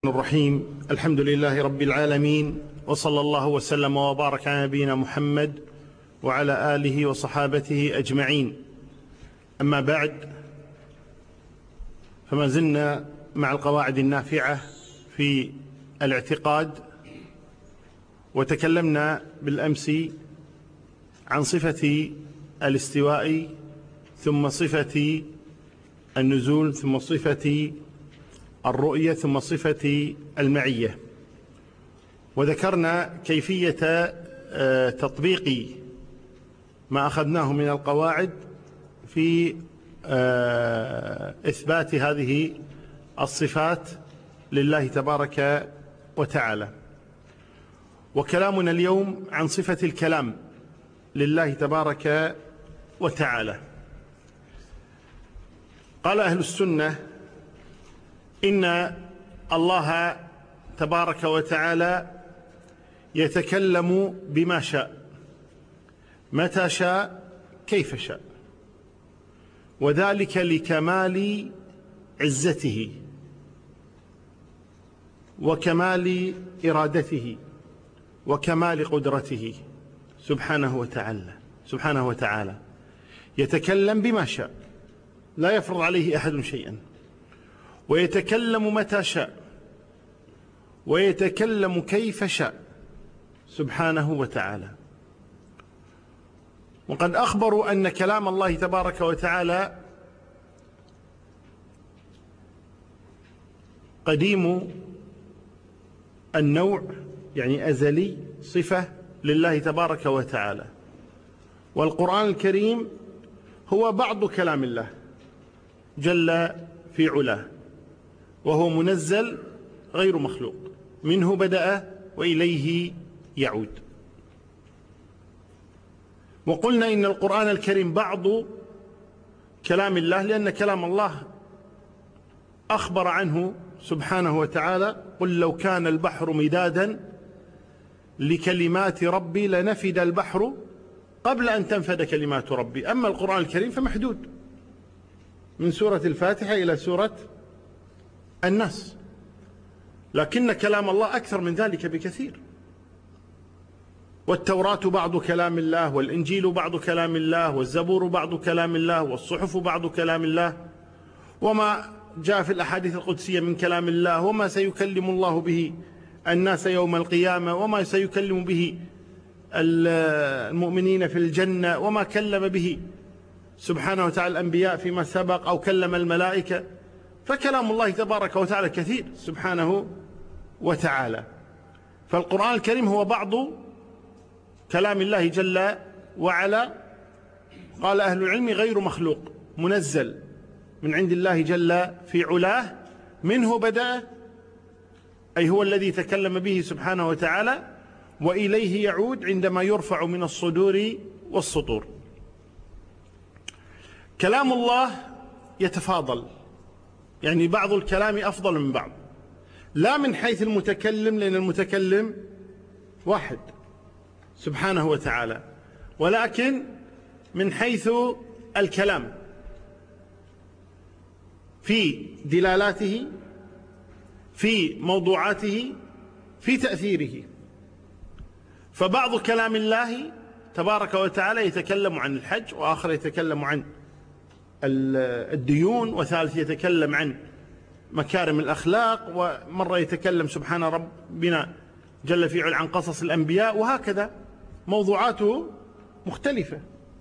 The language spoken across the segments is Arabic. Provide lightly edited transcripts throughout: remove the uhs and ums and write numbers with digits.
الرحيم. الحمد لله رب العالمين، وصلى الله وسلم وبارك على نبينا محمد وعلى آله وصحابته أجمعين. أما بعد، فما زلنا مع القواعد النافعة في الاعتقاد، وتكلمنا بالأمس عن صفة الاستواء، ثم صفة النزول، ثم صفة الرؤية، ثم صفة المعية، وذكرنا كيفية تطبيق ما أخذناه من القواعد في إثبات هذه الصفات لله تبارك وتعالى. وكلامنا اليوم عن صفة الكلام لله تبارك وتعالى. قال أهل السنة إن الله تبارك وتعالى يتكلم بما شاء، متى شاء، كيف شاء، وذلك لكمال عزته وكمال إرادته وكمال قدرته سبحانه وتعالى يتكلم بما شاء، لا يفرض عليه أحد شيئا، ويتكلم متى شاء، ويتكلم كيف شاء سبحانه وتعالى. وقد أخبروا أن كلام الله تبارك وتعالى قديم النوع، يعني أزلي، صفة لله تبارك وتعالى. والقرآن الكريم هو بعض كلام الله جل في علاه، وهو منزل غير مخلوق، منه بدأ وإليه يعود. وقلنا إن القرآن الكريم بعض كلام الله، لأن كلام الله أخبر عنه سبحانه وتعالى: قل لو كان البحر مدادا لكلمات ربي لنفد البحر قبل أن تنفد كلمات ربي. أما القرآن الكريم فمحدود من سورة الفاتحة إلى سورة الناس، لكن كلام الله أكثر من ذلك بكثير. والتوراة بعض كلام الله، والإنجيل بعض كلام الله، والزبور بعض كلام الله، والصحف بعض كلام الله، وما جاء في الأحاديث القدسية من كلام الله، وما سيكلم الله به الناس يوم القيامة، وما سيكلم به المؤمنين في الجنة، وما كلم به سبحانه وتعالى الأنبياء فيما سبق أو كلم الملائكة. فكلام الله تبارك وتعالى كثير سبحانه وتعالى. فالقرآن الكريم هو بعض كلام الله جل وعلا. قال أهل العلم: غير مخلوق، منزل من عند الله جل في علاه، منه بدأ، أي هو الذي تكلم به سبحانه وتعالى، وإليه يعود عندما يرفع من الصدور والسطور. كلام الله يتفاضل، يعني بعض الكلام أفضل من بعض، لا من حيث المتكلم، لأن المتكلم واحد سبحانه وتعالى، ولكن من حيث الكلام في دلالاته، في موضوعاته، في تأثيره. فبعض كلام الله تبارك وتعالى يتكلم عن الحج، وآخر يتكلم عن الديون، وثالث يتكلم عن مكارم الأخلاق، ومرة يتكلم سبحان ربنا جل في علا عن قصص الأنبياء، وهكذا موضوعاته مختلفة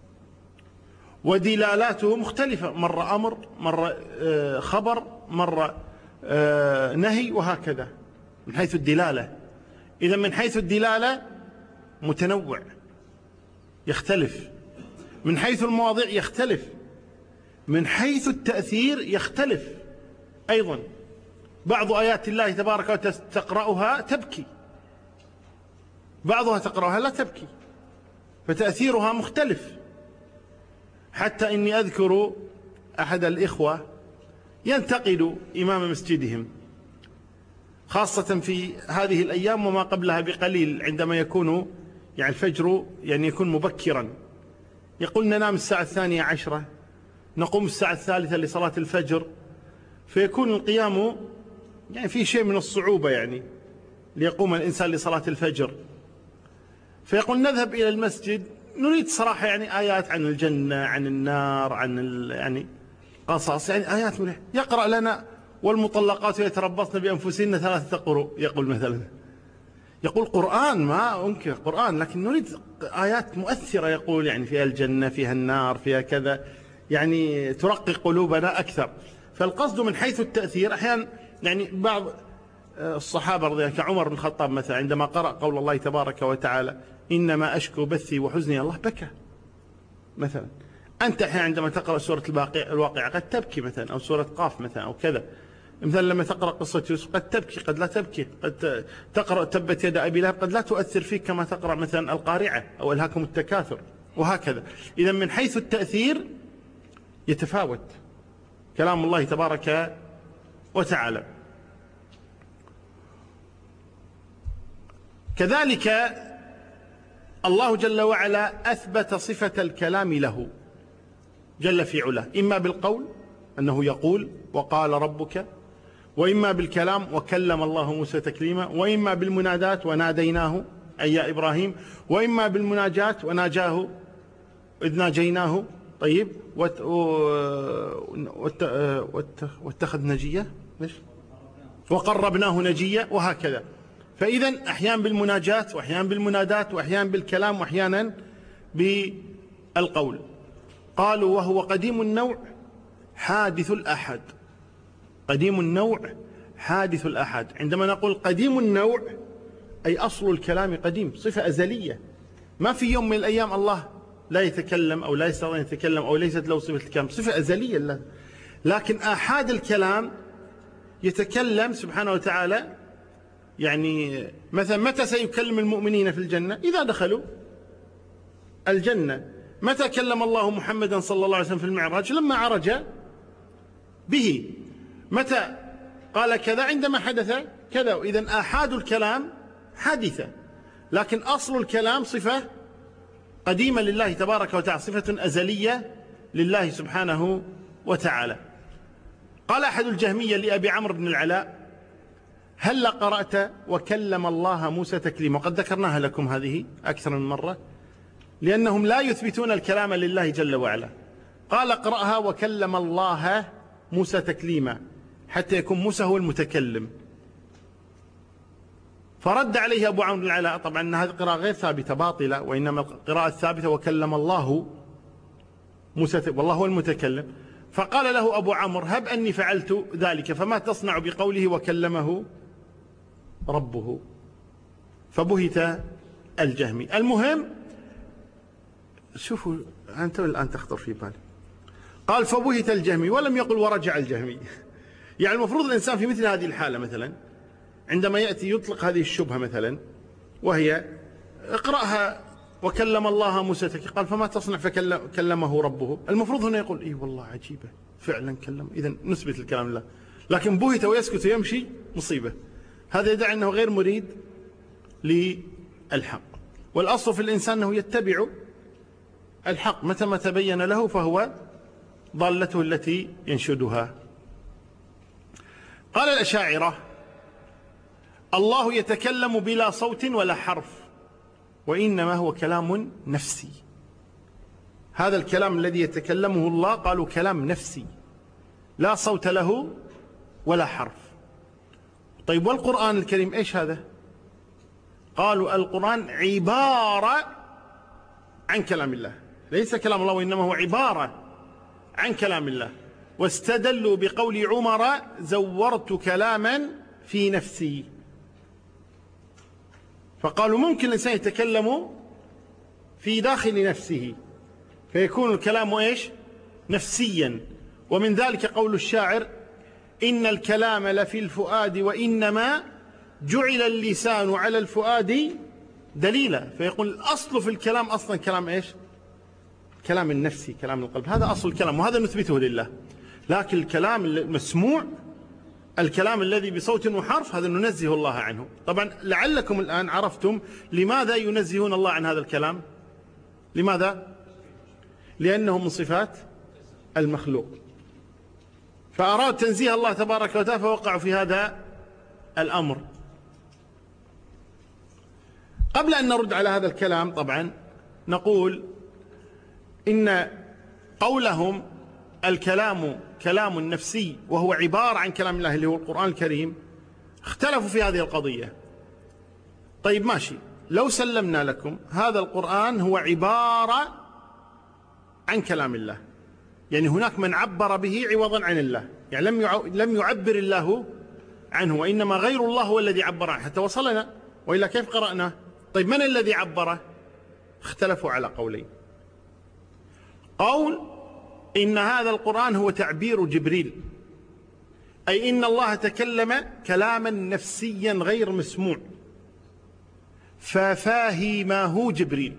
ودلالاته مختلفة، مرة أمر، مرة خبر، مرة نهي، وهكذا من حيث الدلالة. إذا من حيث الدلالة متنوع، يختلف، من حيث المواضيع يختلف، من حيث التأثير يختلف أيضا. بعض آيات الله تبارك وتعالى تقرأها تبكي، بعضها تقرأها لا تبكي، فتأثيرها مختلف. حتى إني أذكر أحد الإخوة ينتقد إمام مسجدهم، خاصة في هذه الأيام وما قبلها بقليل، عندما يكون يعني الفجر يعني يكون مبكرا، يقول: ننام الساعة 12، نقوم الساعة 3 لصلاة الفجر، فيكون القيام يعني في شيء من الصعوبة يعني ليقوم الإنسان لصلاة الفجر، فيقول نذهب إلى المسجد نريد صراحة يعني آيات عن الجنة، عن النار، عن يعني قصص، يعني آيات مليحة. يقرأ لنا والمطلقات يتربصن بأنفسهن 3 قروء، يقول مثلا، يقول قرآن، ما أنكر قرآن، لكن نريد آيات مؤثرة، يقول يعني فيها الجنة، فيها النار، فيها كذا، يعني ترقي قلوبنا أكثر. فالقصد من حيث التأثير أحيانا يعني بعض الصحابة رضي الله كعمر بن الخطاب مثلا عندما قرأ قول الله تبارك وتعالى إنما أشكو بثي وحزني الله بكى مثلا. أنت أحيانا عندما تقرأ سورة الواقعة قد تبكي مثلا، أو سورة قاف مثلا أو كذا. مثلا لما تقرأ قصة يوسف قد تبكي قد لا تبكي، قد تقرأ تبت يد أبي لهب قد لا تؤثر فيك كما تقرأ مثلا القارعة أو ألهاكم التكاثر وهكذا. إذا من حيث التأثير يتفاوت كلام الله تبارك وتعالى. كذلك الله جل وعلا أثبت صفة الكلام له جل في علاه، إما بالقول أنه يقول وقال ربك، وإما بالكلام وكلم الله موسى تكليما، وإما بالمنادات وناديناه أي يا إبراهيم، وإما بالمناجات وناجاه إذ ناجيناه، طيب، واتخذ نجية وقربناه نجية وهكذا. فإذا أحيانا بالمناجات وأحيانا بالمنادات وأحيانا بالكلام وأحيانا بالقول. قالوا وهو قديم النوع حادث الأحد. قديم النوع حادث الأحد. عندما نقول قديم النوع أي أصل الكلام قديم، صفة أزلية، ما في يوم من الأيام الله لا يتكلم أو لا يستطيع أن يتكلم أو ليست له صفة الكلام، صفة أزلية له. لكن آحاد الكلام يتكلم سبحانه وتعالى، يعني مثلا متى سيكلم المؤمنين في الجنة؟ إذا دخلوا الجنة. متى كلم الله محمدا صلى الله عليه وسلم في المعراج؟ لما عرج به. متى قال كذا؟ عندما حدث كذا. إذن آحاد الكلام حادثة، لكن أصل الكلام صفة قديمة لله تبارك وتعالى، صفة أزلية لله سبحانه وتعالى. قال أحد الجهمية لأبي عمرو بن العلاء هل قرأت وكلم الله موسى تكليما؟ وقد ذكرناها لكم هذه أكثر من مرة، لأنهم لا يثبتون الكلام لله جل وعلا. قال اقرأها وكلم الله موسى تكليما، حتى يكون موسى هو المتكلم. فرد عليه أبو عمرو بن العلاء طبعا أن هذه القراءة غير ثابتة باطلة، وإنما القراءة الثابتة وكلم الله موسى والله هو المتكلم. فقال له أبو عمرو هب أني فعلت ذلك فما تصنع بقوله وكلمه ربه؟ فبهت الجهمي. المهم شوفوا أنت الآن تخطر في بالي، قال فبهت الجهمي ولم يقل ورجع الجهمي. يعني المفروض الإنسان في مثل هذه الحالة مثلا عندما يأتي يطلق هذه الشبهة مثلا، وهي اقرأها وكلم الله موسى تكليما، قال فما تصنع فكلمه ربه. المفروض هنا يقول اي والله عجيبة فعلا كلم، إذن نثبت الكلام لله. لكن بهت ويسكت ويمشي مصيبة. هذا يدعي أنه غير مريد للحق. والأصل في الإنسان أنه يتبع الحق، متى ما تبين له فهو ضالته التي ينشدها. قال الأشاعرة الله يتكلم بلا صوت ولا حرف، وإنما هو كلام نفسي. هذا الكلام الذي يتكلمه الله قالوا كلام نفسي لا صوت له ولا حرف. طيب والقرآن الكريم إيش هذا؟ قالوا القرآن عبارة عن كلام الله، ليس كلام الله وإنما هو عبارة عن كلام الله. واستدلوا بقول عمر زورت كلاما في نفسي. فقالوا ممكن الإنسان يتكلم في داخل نفسه فيكون الكلام إيش؟ نفسيا. ومن ذلك قول الشاعر إن الكلام لفي الفؤاد وإنما جعل اللسان على الفؤاد دليلا. فيقول الأصل في الكلام أصلا كلام إيش؟ كلام النفسي، كلام القلب، هذا أصل الكلام، وهذا نثبته لله. لكن الكلام المسموع، الكلام الذي بصوت وحرف، هذا ننزه الله عنه. طبعا لعلكم الآن عرفتم لماذا ينزهون الله عن هذا الكلام. لماذا؟ لأنه من صفات المخلوق، فأراد تنزيه الله تبارك وتعالى فوقعوا في هذا الأمر. قبل أن نرد على هذا الكلام طبعا نقول إن قولهم الكلام كلام نفسي وهو عبارة عن كلام الله اللي هو القرآن الكريم، اختلفوا في هذه القضية. طيب ماشي، لو سلمنا لكم هذا القرآن هو عبارة عن كلام الله، يعني هناك من عبر به عوضا عن الله، يعني لم يعبر الله عنه، وإنما غير الله هو الذي عبر عنه حتى وصلنا، وإلا كيف قرأناه؟ طيب من الذي عبره؟ اختلفوا على قولين. قول إن هذا القرآن هو تعبير جبريل، أي إن الله تكلم كلاما نفسيا غير مسموع ففاهمه جبريل،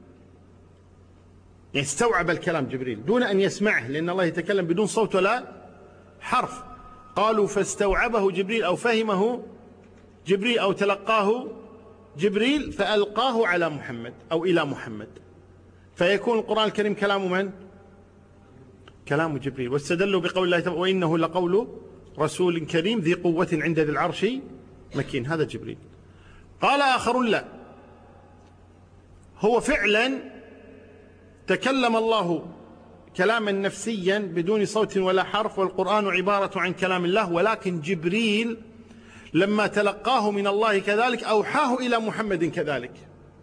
يعني استوعب الكلام جبريل دون أن يسمعه، لأن الله يتكلم بدون صوت ولا حرف. قالوا فاستوعبه جبريل أو فهمه جبريل أو تلقاه جبريل فألقاه على محمد أو إلى محمد، فيكون القرآن الكريم كلام من؟ كلام جبريل. واستدلوا بقول الله تعالى وإنه لقول رسول كريم ذي قوة عند ذي العرش مكين، هذا جبريل. قال آخرون لا، هو فعلا تكلم الله كلاما نفسيا بدون صوت ولا حرف، والقرآن عبارة عن كلام الله، ولكن جبريل لما تلقاه من الله كذلك أوحاه إلى محمد كذلك،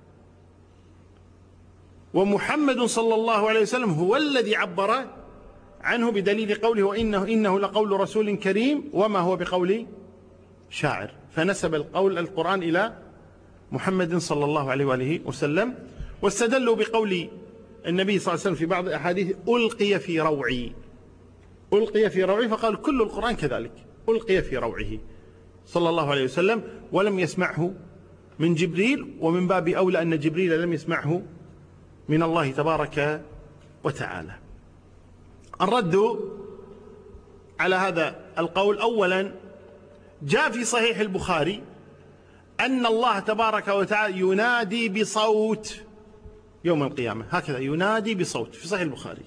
ومحمد صلى الله عليه وسلم هو الذي عبر عنه بدليل قوله وإنه لقول رسول كريم وما هو بقول شاعر، فنسب القرآن إلى محمد صلى الله عليه وآله وسلم. واستدلوا بقول النبي صلى الله عليه وسلم في بعض الأحاديث ألقي في روعي، ألقي في روعي، فقال كل القرآن كذلك ألقي في روعه صلى الله عليه وسلم، ولم يسمعه من جبريل، ومن باب أولى أن جبريل لم يسمعه من الله تبارك وتعالى. الرد على هذا القول، أولا جاء في صحيح البخاري أن الله تبارك وتعالى ينادي بصوت يوم القيامة، هكذا ينادي بصوت في صحيح البخاري،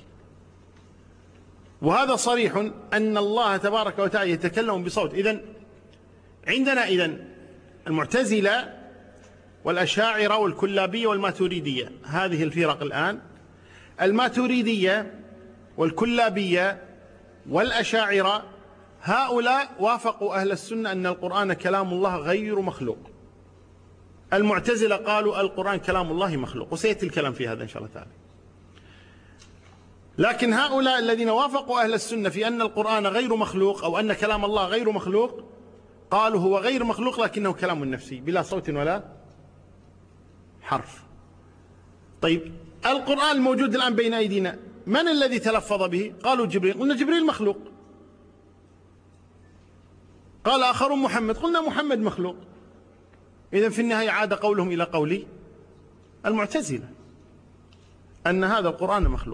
وهذا صريح أن الله تبارك وتعالى يتكلم بصوت. إذن عندنا المعتزلة والأشاعرة والكلابية والماتوريدية، هذه الفرق الآن، الماتوريدية والكلابية والأشاعرة هؤلاء وافقوا أهل السنة أن القرآن كلام الله غير مخلوق. المعتزلة قالوا القرآن كلام الله مخلوق، وسيأتي الكلام في هذا إن شاء الله تعالى. لكن هؤلاء الذين وافقوا أهل السنة في أن القرآن غير مخلوق أو أن كلام الله غير مخلوق، قالوا هو غير مخلوق لكنه كلام نفسي بلا صوت ولا حرف. طيب القرآن الموجود الآن بين أيدينا من الذي تلفظ به؟ قالوا جبريل، قلنا جبريل مخلوق. قال آخرون محمد، قلنا محمد مخلوق. إذن في النهاية عاد قولهم إلى قول المعتزلة أن هذا القرآن مخلوق.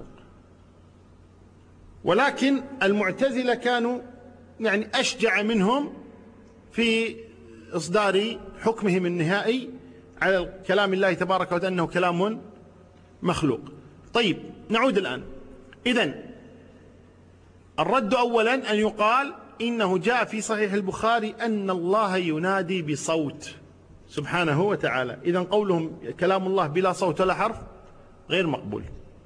ولكن المعتزلة كانوا يعني أشجع منهم في إصدار حكمهم النهائي على كلام الله تبارك وتعالى أنه كلام مخلوق. طيب نعود الآن. إذن الرد أولا أن يقال إنه جاء في صحيح البخاري أن الله ينادي بصوت سبحانه وتعالى، إذن قولهم كلام الله بلا صوت ولا حرف غير مقبول.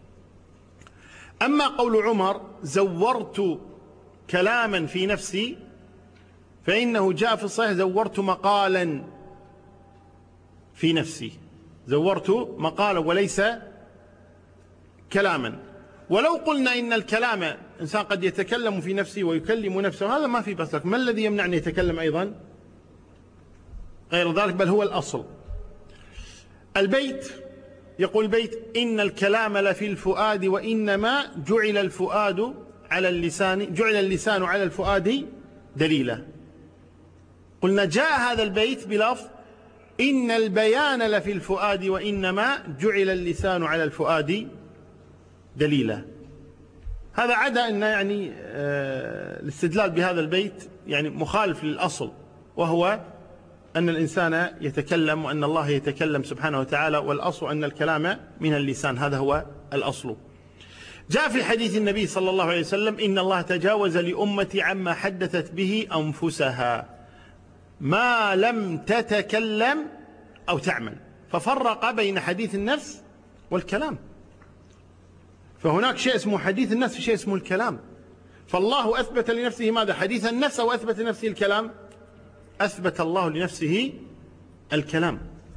أما قول عمر زورت كلاما في نفسي، فإنه جاء في الصحيح زورت مقالا في نفسي، زورت مقالا وليس كلاما. ولو قلنا إن الكلام إنسان قد يتكلم في نفسه ويكلم نفسه، هذا ما في بس، لك ما الذي يمنع أن يتكلم أيضا غير ذلك؟ بل هو الأصل. البيت يقول البيت إن الكلام لفي الفؤاد وإنما جعل الفؤاد على اللسان، جعل اللسان على الفؤاد دليلا. قلنا جاء هذا البيت بلفظ إن البيان لفي الفؤاد وإنما جعل اللسان على الفؤاد دليلا. هذا عدا أن يعني الاستدلال بهذا البيت يعني مخالف للأصل، وهو أن الإنسان يتكلم وأن الله يتكلم سبحانه وتعالى، والأصل أن الكلام من اللسان، هذا هو الأصل. جاء في حديث النبي صلى الله عليه وسلم إن الله تجاوز لأمتي عما حدثت به أنفسها. ما لم تتكلم أو تعمل، ففرق بين حديث النفس والكلام. فهناك شيء اسمه حديث النفس وشيء اسمه الكلام. فالله أثبت لنفسه ماذا؟ حديث النفس، أو أثبت لنفسه الكلام؟ أثبت الله لنفسه الكلام.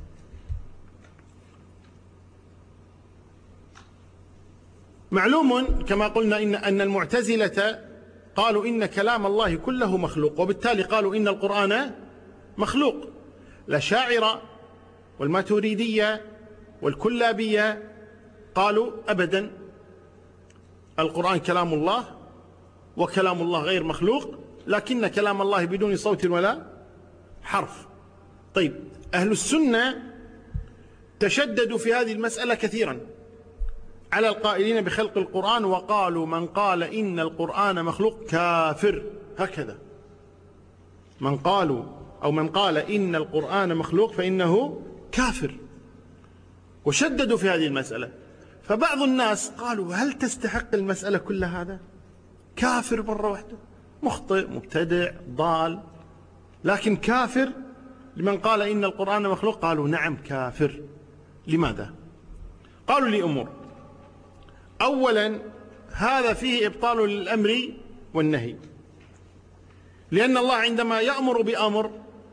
معلوم كما قلنا أن المعتزلة قالوا إن كلام الله كله مخلوق، وبالتالي قالوا إن القرآن مخلوق. الأشاعرة والماتريدية والكلابية قالوا أبدا، القرآن كلام الله، وكلام الله غير مخلوق، لكن كلام الله بدون صوت ولا حرف. طيب، أهل السنة تشددوا في هذه المسألة كثيرا على القائلين بخلق القرآن، وقالوا من قال إن القرآن مخلوق كافر. هكذا من قال إن القرآن مخلوق فإنه كافر، وشددوا في هذه المسألة. فبعض الناس قالوا هل تستحق المسألة كل هذا؟ كافر مرة واحدة، مخطئ مبتدع ضال، لكن كافر لمن قال إن القرآن مخلوق؟ قالوا نعم كافر. لماذا؟ قالوا لأمور. أولا، هذا فيه إبطال للأمر والنهي، لأن الله عندما يأمر بأمر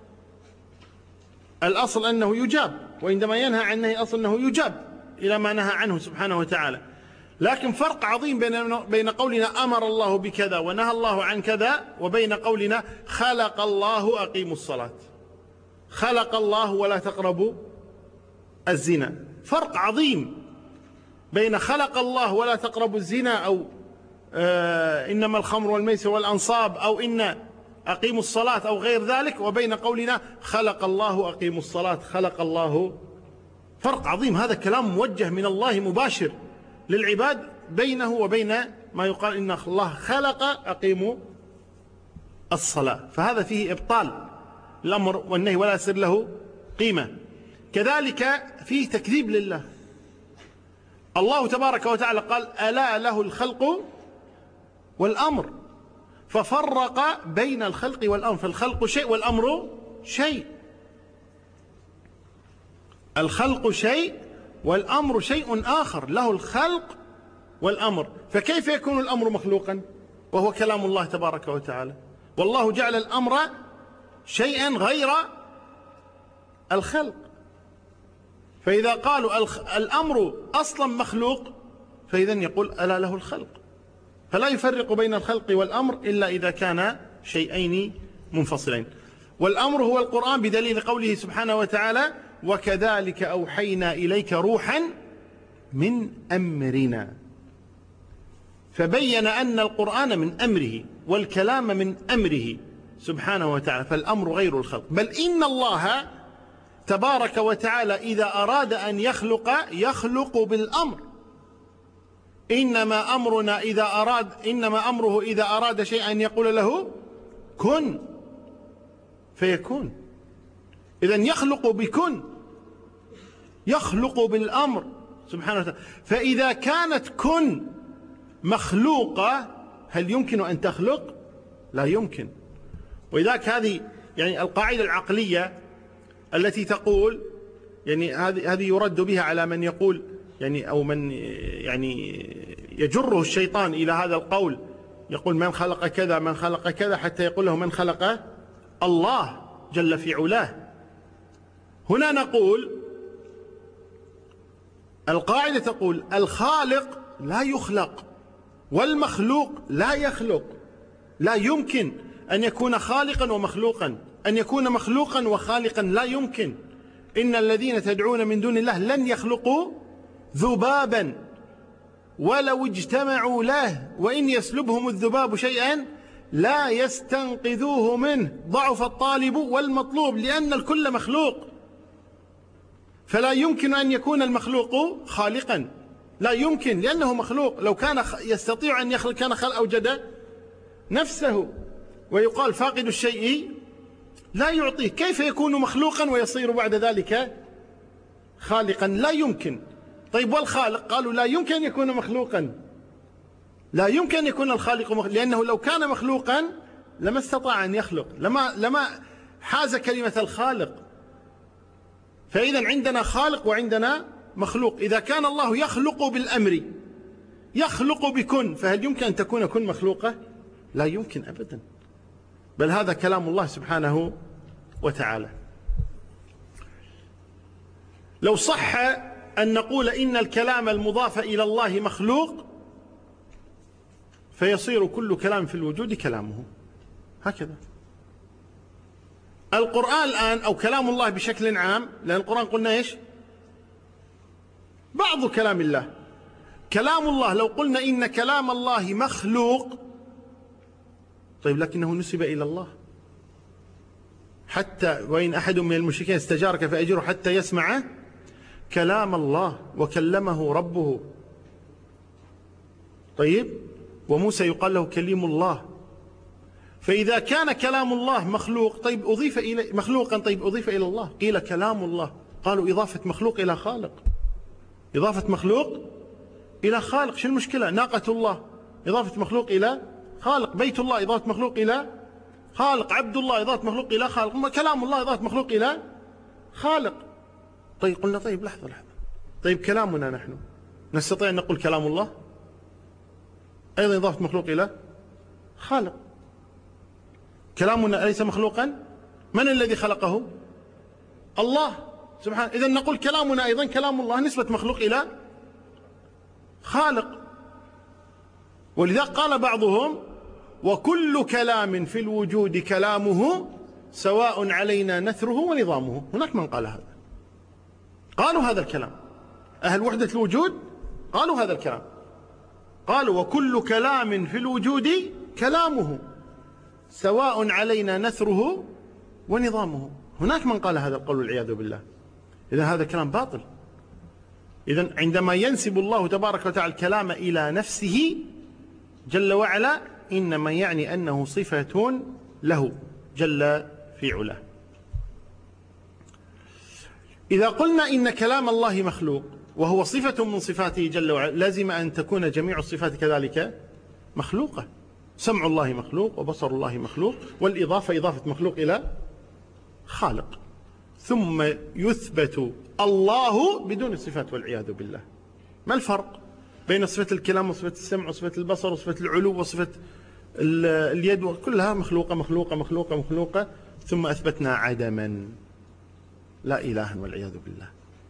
الأصل أنه يجاب، وعندما ينهى عن نهي أصل أنه يجاب إلى ما نهى عنه سبحانه وتعالى. لكن فرق عظيم بين قولنا أمر الله بكذا ونهى الله عن كذا، وبين قولنا خلق الله أقيموا الصلاة، خلق الله ولا تقربوا الزنا. فرق عظيم بين خلق الله ولا تقربوا الزنا، أو إنما الخمر والميسر والأنصاب، أو إن أقيموا الصلاة أو غير ذلك، وبين قولنا خلق الله أقيموا الصلاة، خلق الله. فرق عظيم، هذا كلام موجه من الله مباشر للعباد بينه وبين ما يقال إن الله خلق أقيموا الصلاة. فهذا فيه إبطال الأمر والنهي ولا يصير له قيمة. كذلك فيه تكذيب لله. الله تبارك وتعالى قال ألا له الخلق والأمر، ففرق بين الخلق والأمر. فالخلق شيء والأمر شيء، الخلق شيء والأمر شيء آخر، له الخلق والأمر. فكيف يكون الأمر مخلوقا وهو كلام الله تبارك وتعالى؟ والله جعل الأمر شيئا غير الخلق. فإذا قالوا الأمر أصلا مخلوق، فإذا يقول ألا له الخلق. فلا يفرق بين الخلق والأمر إلا إذا كان شيئين منفصلين. والأمر هو القرآن بدليل قوله سبحانه وتعالى وكذلك أوحينا إليك روحا من أمرنا. فبين أن القرآن من أمره والكلام من أمره سبحانه وتعالى، فالأمر غير الخلق. بل إن الله تبارك وتعالى إذا أراد أن يخلق بالأمر. إنما أمره إذا أراد شيئا أن يقول له كن فيكون. إذن يخلق بكن، يخلق بالأمر سبحانه وتعالى. فإذا كانت كن مخلوقة هل يمكن أن تخلق؟ لا يمكن. وإذاك هذه يعني القاعدة العقلية التي تقول، يعني هذه يرد بها على من يقول يعني أو من يعني يجره الشيطان إلى هذا القول، يقول من خلق كذا من خلق كذا، حتى يقول له من خلق الله جل في علاه. هنا نقول القاعدة تقول الخالق لا يخلق والمخلوق لا يخلق. لا يمكن أن يكون خالقا ومخلوقا، أن يكون مخلوقا وخالقا لا يمكن. إن الذين تدعون من دون الله لن يخلقوا ذبابا ولو اجتمعوا له وإن يسلبهم الذباب شيئا لا يستنقذوه منه، ضعف الطالب والمطلوب، لأن الكل مخلوق. فلا يمكن أن يكون المخلوق خالقا، لا يمكن، لأنه مخلوق. لو كان يستطيع أن يخلق كان أوجد نفسه. ويقال فاقد الشيء لا يعطيه. كيف يكون مخلوقا ويصير بعد ذلك خالقا؟ لا يمكن. طيب والخالق؟ قالوا لا يمكن أن يكون مخلوقا، لا يمكن أن يكون الخالق لأنه لو كان مخلوقا لما استطاع أن يخلق، حاز كلمة الخالق. فإذا عندنا خالق وعندنا مخلوق. إذا كان الله يخلق بالأمر، يخلق بكن، فهل يمكن أن تكون كن مخلوقة؟ لا يمكن أبدا، بل هذا كلام الله سبحانه وتعالى. لو صح أن نقول إن الكلام المضاف إلى الله مخلوق، فيصير كل كلام في الوجود كلامه، هكذا. القرآن الآن أو كلام الله بشكل عام، لأن القرآن قلنا إيش؟ بعض كلام الله. كلام الله لو قلنا إن كلام الله مخلوق، طيب لكنه نسب إلى الله. حتى وإن أحد من المشركين استجارك فأجره حتى يسمع كلام الله، وكلمه ربه. طيب، وموسى يقال له كليم الله. فإذا كان كلام الله مخلوق، طيب أضيف إلى مخلوقا، طيب أضيف إلى الله، قيل كلام الله، قالوا إضافة مخلوق إلى خالق. إضافة مخلوق إلى خالق، شو المشكلة؟ ناقة الله إضافة مخلوق إلى خالق، بيت الله إضافة مخلوق إلى خالق، عبد الله إضافة مخلوق إلى خالق، كلام الله إضافة مخلوق إلى خالق. طيب قلنا طيب لحظة، طيب كلامنا نحن نستطيع أن نقول كلام الله أيضا إضافة مخلوق إلى خالق. كلامنا أليس مخلوقا؟ من الذي خلقه؟ الله سبحانه. إذن نقول كلامنا أيضا كلام الله نسبة مخلوق إلى خالق. ولذا قال بعضهم: وكل كلام في الوجود كلامه سواء علينا نثره ونظامه. هناك من قال هذا، قالوا هذا الكلام، أهل وحدة الوجود قالوا هذا الكلام، قالوا وكل كلام في الوجود كلامه سواء علينا نثره ونظامه. هناك من قال هذا القول والعياذ بالله. إذن هذا كلام باطل. إذن عندما ينسب الله تبارك وتعالى الكلام إلى نفسه جل وعلا، إنما يعني أنه صفة له جل في علاه. إذا قلنا إن كلام الله مخلوق وهو صفة من صفاته جل وعلا، لازم أن تكون جميع الصفات كذلك مخلوقة. سمع الله مخلوق، وبصر الله مخلوق، والإضافة إضافة مخلوق إلى خالق. ثم يثبت الله بدون الصفات والعياذ بالله. ما الفرق بين صفة الكلام وصفة السمع وصفة البصر وصفة العلو وصفة اليد؟ كلها مخلوقة مخلوقة مخلوقة مخلوقة، ثم أثبتنا عدما لا إله والعياذ بالله.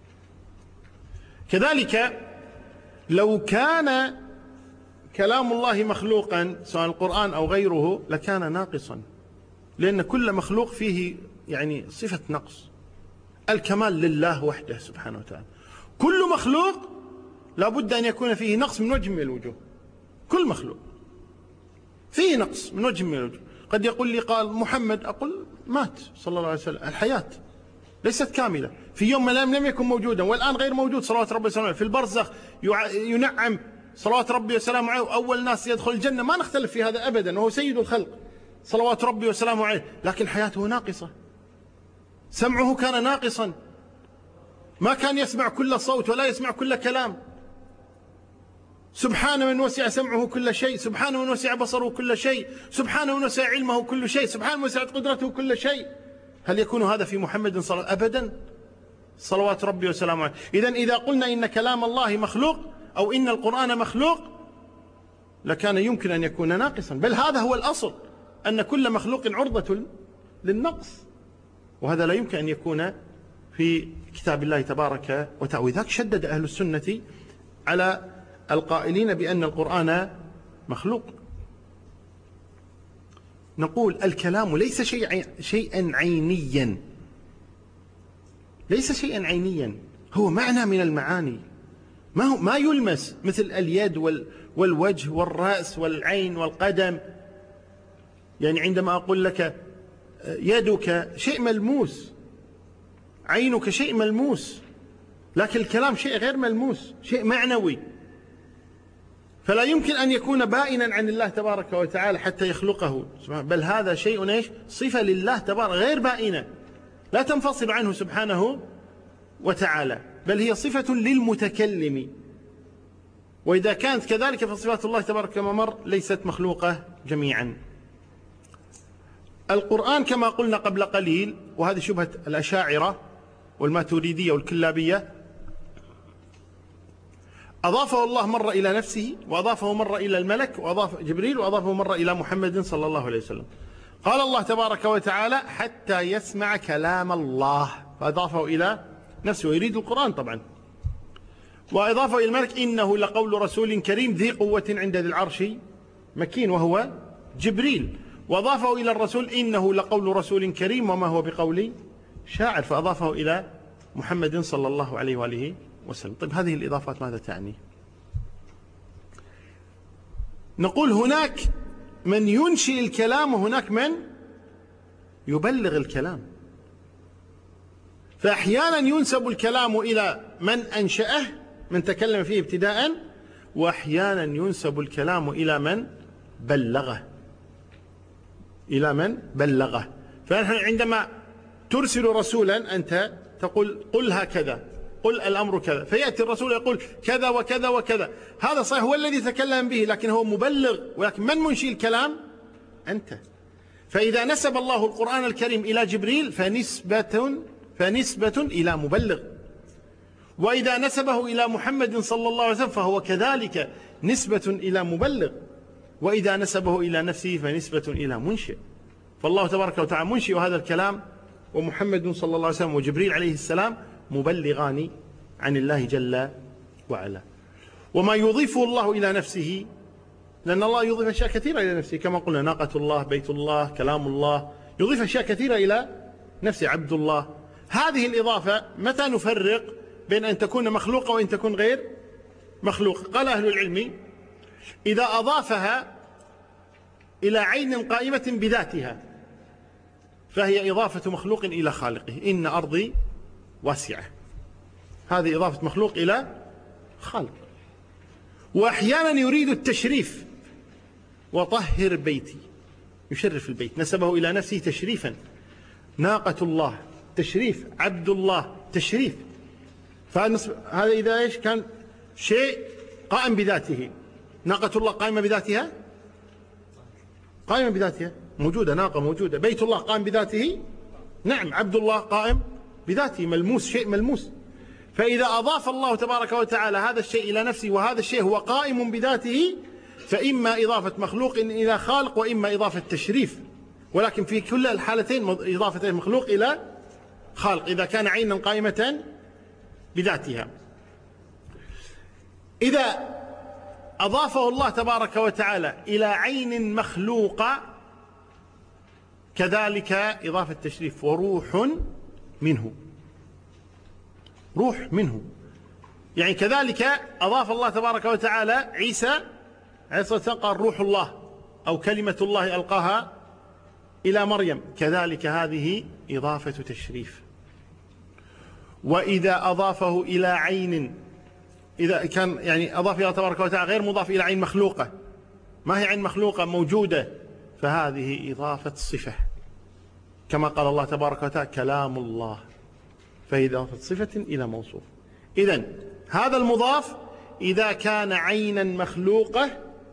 كذلك لو كان كلام الله مخلوقا سواء القرآن أو غيره لكان ناقصا، لأن كل مخلوق فيه يعني صفة نقص. الكمال لله وحده سبحانه وتعالى. كل مخلوق لابد أن يكون فيه نقص من وجه من الوجوه. كل مخلوق فيه نقص من وجه من الوجوه. قد يقول لي قال محمد، أقول مات صلى الله عليه وسلم، الحياة ليست كاملة، في يوم من الأيام لم يكن موجودا والآن غير موجود صلوات ربي وسلامه عليه، في البرزخ ينعم صلوات ربي وسلامه عليه، أول ناس يدخل الجنة، ما نختلف في هذا أبدا، وهو سيد الخلق صلوات ربي وسلامه عليه، لكن حياته ناقصة. سمعه كان ناقصا، ما كان يسمع كل صوت ولا يسمع كل كلام. سبحان من وسع سمعه كل شيء، سبحان من وسع بصره كل شيء، سبحان من وسع علمه كل شيء، سبحان من وسعت قدرته كل شيء. هل يكون هذا في محمد صلى الله عليه وسلم؟ أبدا، صلوات ربي وسلامه عليه. إذن إذا قلنا إن كلام الله مخلوق أو إن القرآن مخلوق لكان يمكن أن يكون ناقصا، بل هذا هو الأصل، أن كل مخلوق عرضة للنقص، وهذا لا يمكن أن يكون في كتاب الله تبارك وتعالى. وذاك شدد أهل السنة على القائلين بأن القرآن مخلوق. نقول الكلام ليس شيئا عينيا، ليس شيئا عينيا، هو معنى من المعاني، ما يلمس، مثل اليد والوجه والرأس والعين والقدم. يعني عندما أقول لك يدك شيء ملموس، عينك شيء ملموس، لكن الكلام شيء غير ملموس، شيء معنوي، فلا يمكن أن يكون بائنا عن الله تبارك وتعالى حتى يخلقه، بل هذا شيء إيش؟ صفة لله تبارك، غير بائنة، لا تنفصل عنه سبحانه وتعالى، بل هي صفة للمتكلم. وإذا كانت كذلك فصفات الله تبارك كما مر ليست مخلوقة جميعا. القرآن كما قلنا قبل قليل، وهذه شبهة الأشاعرة والماتريدية والكلابية، أضافه الله مرة إلى نفسه، وأضافه مرة إلى الملك، وأضاف جبريل، وأضافه مرة إلى محمد صلى الله عليه وسلم. قال الله تبارك وتعالى: حتى يسمع كلام الله، فأضافه إلى نفسه، ويريد القرآن طبعا. وأضافه إلى الملك: إنه لقول رسول كريم ذي قوة عند ذي العرش مكين، وهو جبريل. وأضافه إلى الرسول: إنه لقول رسول كريم وما هو بقول شاعر، فأضافه إلى محمد صلى الله عليه وآله وسلم. طيب هذه الإضافات ماذا تعني؟ نقول هناك من ينشئ الكلام وهناك من يبلغ الكلام. فأحيانا ينسب الكلام إلى من أنشأه، من تكلم فيه ابتداء، وأحيانا ينسب الكلام إلى من بلغه، إلى من بلغه. فنحن عندما ترسل رسولا أنت تقول: قل هكذا، قل الأمر كذا، فيأتي الرسول يقول كذا وكذا وكذا. هذا صحيح هو الذي تكلم به، لكن هو مبلغ، ولكن من منشئ الكلام؟ أنت. فإذا نسب الله القرآن الكريم إلى جبريل فنسبة إلى مبلغ، وإذا نسبه إلى محمد صلى الله عليه وسلم فهو كذلك نسبة إلى مبلغ، وإذا نسبه إلى نفسه فنسبة إلى منشئ. فالله تبارك وتعالى منشئ هذا الكلام، ومحمد صلى الله عليه وسلم وجبريل عليه السلام مبلغان عن الله جل وعلا. وما يضيفه الله إلى نفسه، لأن الله يضيف أشياء كثيرة إلى نفسه، كما قلنا: ناقة الله، بيت الله، كلام الله، يضيف أشياء كثيرة إلى نفسه، عبد الله. هذه الإضافة متى نفرق بين أن تكون مخلوقة وأن تكون غير مخلوقة؟ قال أهل العلم: إذا أضافها إلى عين قائمة بذاتها فهي إضافة مخلوق إلى خالقه. إن أرضي واسعة، هذه إضافة مخلوق إلى خالق. وأحيانا يريد التشريف: وطهر بيتي، يشرف البيت، نسبه إلى نفسه تشريفا. ناقة الله تشريف، عبد الله تشريف. هذا إذا إيش كان شيء قائم بذاته. ناقة الله قائمة بذاتها، قائمة بذاتها، موجودة، ناقة موجودة. بيت الله قائم بذاته، نعم. عبد الله قائم بذاته، ملموس، شيء ملموس. فإذا أضاف الله تبارك وتعالى هذا الشيء إلى نفسه، وهذا الشيء هو قائم بذاته، فإما إضافة مخلوق إلى خالق، وإما إضافة تشريف. ولكن في كل الحالتين إضافة المخلوق إلى خالق، إذا كان عينا قائمة بذاتها. إذا أضافه الله تبارك وتعالى إلى عين مخلوقة كذلك إضافة تشريف. وروح منه، روح منه، يعني كذلك أضاف الله تبارك وتعالى عيسى عليه الصلاة والسلام، قال روح الله أو كلمة الله ألقاها إلى مريم، كذلك هذه إضافة تشريف. وإذا أضافه إلى عين، إذا كان يعني أضاف الله تبارك وتعالى غير مضاف إلى عين مخلوقة، ما هي عين مخلوقة موجودة، فهذه إضافة صفة، كما قال الله تبارك وتعالى كلام الله، فهي إضافة صفة إلى موصوف. إذن هذا المضاف إذا كان عينا مخلوقة،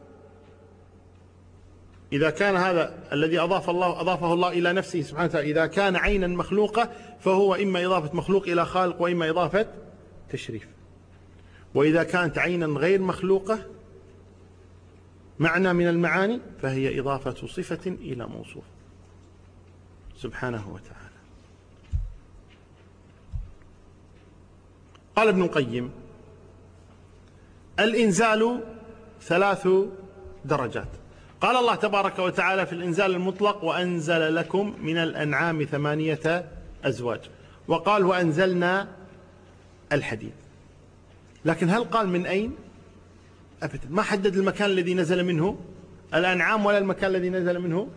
إذا كان هذا الذي أضافه الله إلى نفسه سبحانه وتعالى إذا كان عينا مخلوقة فهو إما إضافة مخلوق إلى خالق، وإما إضافة تشريف. وإذا كانت عينا غير مخلوقة معنى من المعاني فهي إضافة صفة إلى موصوف سبحانه وتعالى. قال ابن القيم: الإنزال 3 درجات. قال الله تبارك وتعالى في الإنزال المطلق: وأنزل لكم من الأنعام 8 أزواج. وقال: وأنزلنا الحديد. لكن هل قال من أين؟ أبدا، ما حدد المكان الذي نزل منه الأنعام ولا المكان الذي نزل منه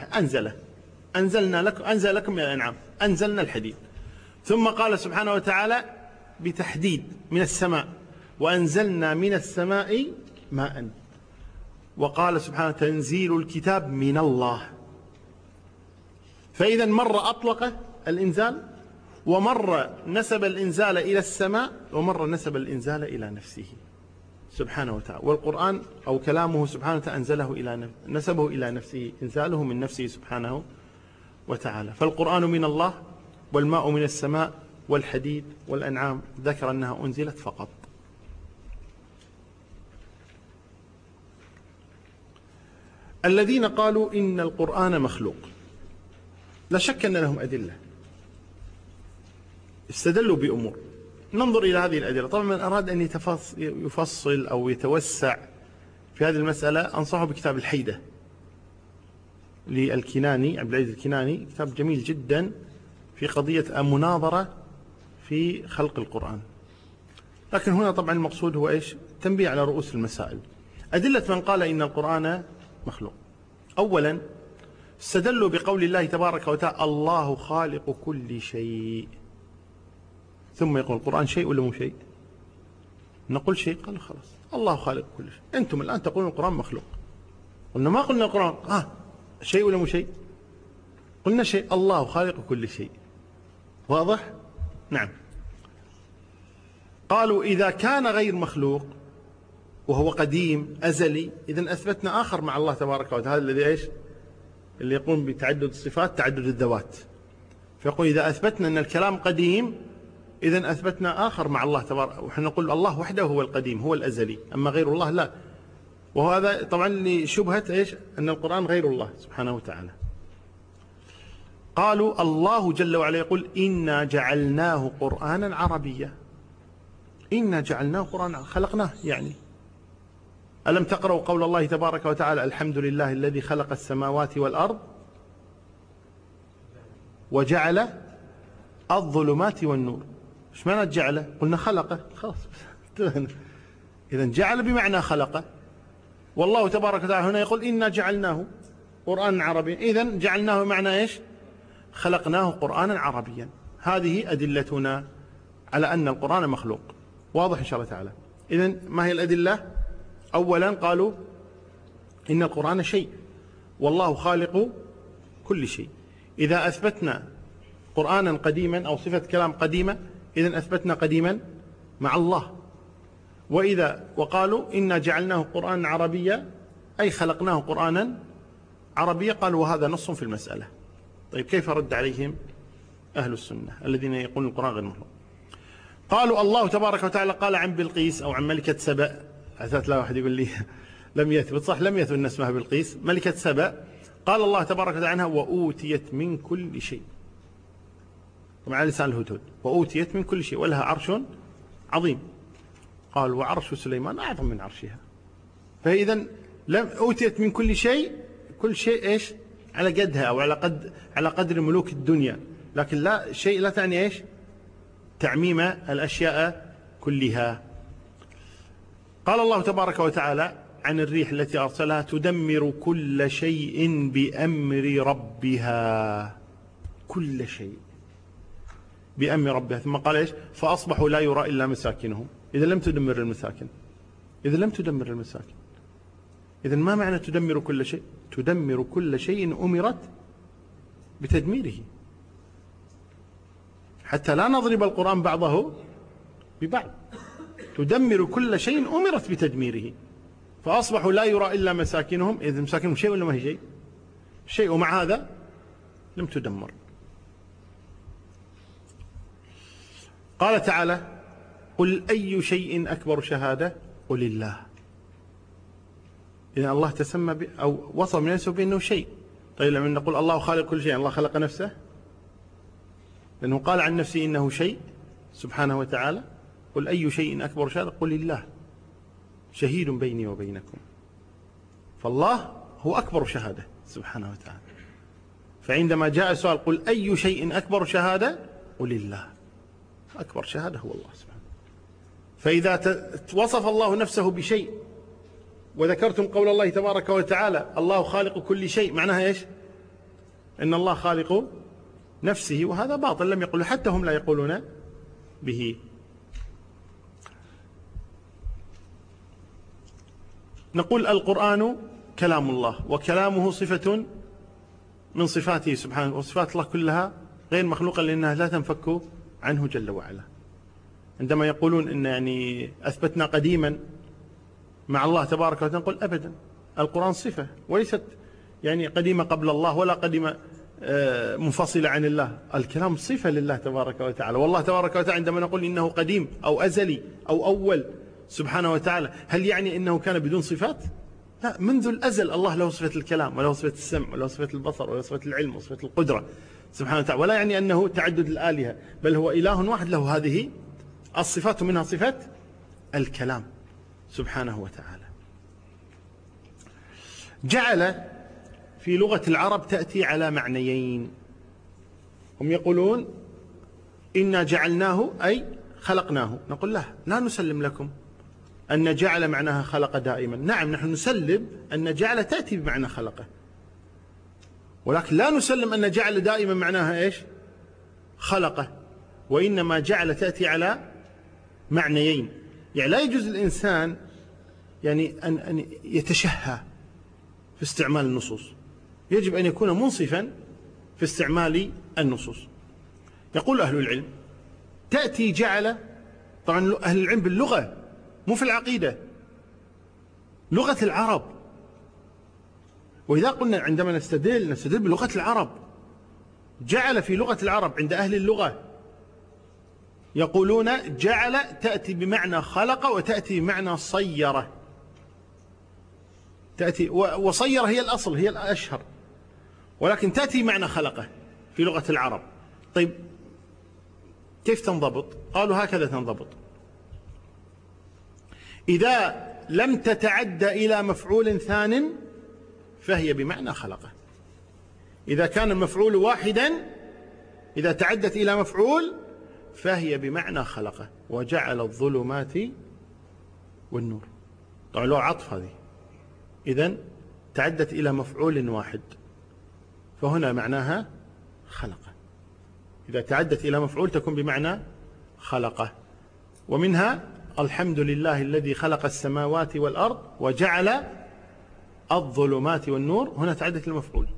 أنزل لكم من الأنعام، أنزلنا الحديد. ثم قال سبحانه وتعالى بتحديد من السماء: وأنزلنا من السماء ماء. وقال سبحانه: تنزيل الكتاب من الله. فإذا مرة أطلق الإنزال، ومرة نسب الإنزال إلى السماء، ومرة نسب الإنزال إلى نفسه سبحانه وتعالى. والقرآن أو كلامه سبحانه وتعالى نسبه إلى نفسه، إنزاله من نفسه سبحانه وتعالى. فالقرآن من الله، والماء من السماء، والحديد والأنعام ذكر أنها أنزلت فقط. الذين قالوا إن القرآن مخلوق لا شك أن لهم أدلة، استدلوا بأمور. ننظر إلى هذه الأدلة. طبعا من أراد أن يفصل أو يتوسع في هذه المسألة أنصحه بكتاب الحيدة للكناني، عبد العزيز الكناني، كتاب جميل جدا في قضية مناظرة في خلق القرآن. لكن هنا طبعا المقصود هو إيش؟ تنبيه على رؤوس المسائل. أدلة من قال إن القرآن مخلوق: أولا استدلوا بقول الله تبارك وتعالى: الله خالق كل شيء. ثم يقول: القرآن شيء ولا مو شيء؟ نقول شيء. قال خلاص الله خالق كل شيء. أنتم الآن تقولون القرآن مخلوق. قلنا ما قلنا القرآن شيء ولا مو شيء؟ قلنا شيء. الله خالق كل شيء. واضح؟ نعم. قالوا إذا كان غير مخلوق وهو قديم أزلي، إذن أثبتنا آخر مع الله تبارك وتعالى. هذا الذي إيش؟ اللي يقوم بتعدد الصفات، تعدد الذوات. فيقول إذا أثبتنا أن الكلام قديم، إذن أثبتنا آخر مع الله تبارك. ونحن نقول الله وحده هو القديم، هو الأزلي، أما غير الله لا. وهذا طبعا لشبهة إيش؟ أن القرآن غير الله سبحانه وتعالى. قالوا الله جل وعلا يقول: إنا جعلناه قرآنا عربيا. إنا جعلناه قرآنا، خلقناه يعني. ألم تقرأوا قول الله تبارك وتعالى: الحمد لله الذي خلق السماوات والأرض وجعل الظلمات والنور. ايش معنى جعله؟ قلنا خلقه، خلاص. إذن جعل بمعنى خلقه. والله تبارك وتعالى هنا يقول: إنا جعلناه قرآنا عربيا. إذن جعلناه معنى إيش؟ خلقناه قرآنا عربيا. هذه أدلتنا على أن القرآن مخلوق. واضح إن شاء الله تعالى. إذن ما هي الأدلة؟ أولا قالوا إن القرآن شيء، والله خالق كل شيء. إذا أثبتنا قرآنا قديما أو صفة كلام قديمة، إذن أثبتنا قديما مع الله. وقالوا إنا جعلناه قرآنا عربيا، أي خلقناه قرآنا عربيا. قالوا وهذا نص في المسألة. طيب كيف رد عليهم أهل السنة الذين يقولون القرآن غير مخلوق؟ قالوا الله تبارك وتعالى قال عن بلقيس أو عن ملكة سبأ، عسات لا واحد يقول لي لم يثبت. صح، لم يثبت أن اسمها بلقيس، ملكة سبأ. قال الله تبارك وتعالى عنها: وأوتيت من كل شيء. طبعا على لسان الهدهد: وأوتيت من كل شيء ولها عرش عظيم. قال: وعرش سليمان أعظم من عرشها. فإذا لم أوتيت من كل شيء، كل شيء إيش؟ على قدها أو على قدر ملوك الدنيا. لكن لا شيء لا تعني إيش؟ تعميم الأشياء كلها. قال الله تبارك وتعالى عن الريح التي أرسلها: تدمر كل شيء بأمر ربها. كل شيء بأمر ربها. ثم قال إيش؟ فأصبحوا لا يرى إلا مساكنهم. إذا لم تدمر المساكن، إذا لم تدمر المساكن، إذا ما معنى تدمر كل شيء؟ تدمر كل شيء أمرت بتدميره، حتى لا نضرب القرآن بعضه ببعض. تدمر كل شيء أمرت بتدميره. فأصبحوا لا يرى إلا مساكنهم. إذا مساكنهم شيء ولا ما هي شيء؟ شيء، ومع هذا لم تدمر. قال تعالى: قل أي شيء أكبر شهادة؟ قل الله. إذا الله تسمى أو وصف من نفسه بأنه شيء. طيب لما نقول الله خالق كل شيء، الله خلق نفسه؟ لأنه قال عن نفسه إنه شيء سبحانه وتعالى. قل أي شيء أكبر شهادة؟ قل الله شهيد بيني وبينكم. فالله هو أكبر شهادة سبحانه وتعالى. فعندما جاء السؤال: قل أي شيء أكبر شهادة؟ قل الله. أكبر شهادة هو الله سبحانه. فإذا وصف الله نفسه بشيء وذكرتم قول الله تبارك وتعالى: الله خالق كل شيء، معناها إيش؟ إن الله خالق نفسه، وهذا باطل لم يقل، حتى هم لا يقولون به. نقول القرآن كلام الله، وكلامه صفة من صفاته سبحانه، وصفات الله كلها غير مخلوقة لأنها لا تنفك عنه جل وعلا. عندما يقولون إن يعني أثبتنا قديما مع الله تبارك وتعالى، نقول أبدا، القرآن صفة وليست يعني قديمة قبل الله ولا قديمة منفصلة عن الله. الكلام صفة لله تبارك وتعالى. والله تبارك وتعالى عندما نقول إنه قديم أو أزلي أو أول سبحانه وتعالى، هل يعني أنه كان بدون صفات؟ لا، منذ الأزل الله له صفة الكلام وله صفة السمع وله صفة البصر وله صفة العلم وصفة القدرة سبحانه وتعالى، ولا يعني أنه تعدد الآلهة، بل هو إله واحد له هذه الصفات، منها صفة الكلام سبحانه وتعالى. جعل في لغة العرب تأتي على معنيين. هم يقولون إنا جعلناه أي خلقناه. نقول لا نسلم لكم أن جعل معناها خلق دائما. نعم، نحن نسلم أن جعل تأتي بمعنى خلقه، ولكن لا نسلم أن جعل دائما معناها إيش؟ خلقه. وإنما جعل تأتي على معنيين. يعني لا يجوز الإنسان يعني أن يتشهى في استعمال النصوص، يجب أن يكون منصفا في استعمال النصوص. يقول أهل العلم تأتي جعل، طبعا أهل العلم باللغة مو في العقيدة، لغة العرب. وإذا قلنا عندما نستدل بلغة العرب، جعل في لغة العرب عند أهل اللغة يقولون جعل تأتي بمعنى خلق وتأتي بمعنى صيرة. تأتي وصيرة هي الأصل، هي الأشهر، ولكن تأتي بمعنى خلقه في لغة العرب. طيب كيف تنضبط؟ قالوا هكذا تنضبط: إذا لم تتعد إلى مفعول ثان فهي بمعنى خلقه. إذا كان المفعول واحدا، إذا تعدت إلى مفعول فهي بمعنى خلقه. وجعل الظلمات والنور، طبعا له عطف هذه، إذن تعدت إلى مفعول واحد فهنا معناها خلقه. إذا تعدت إلى مفعول تكون بمعنى خلقه. ومنها الحمد لله الذي خلق السماوات والأرض وجعل الظلمات والنور، هنا تعدت المفعول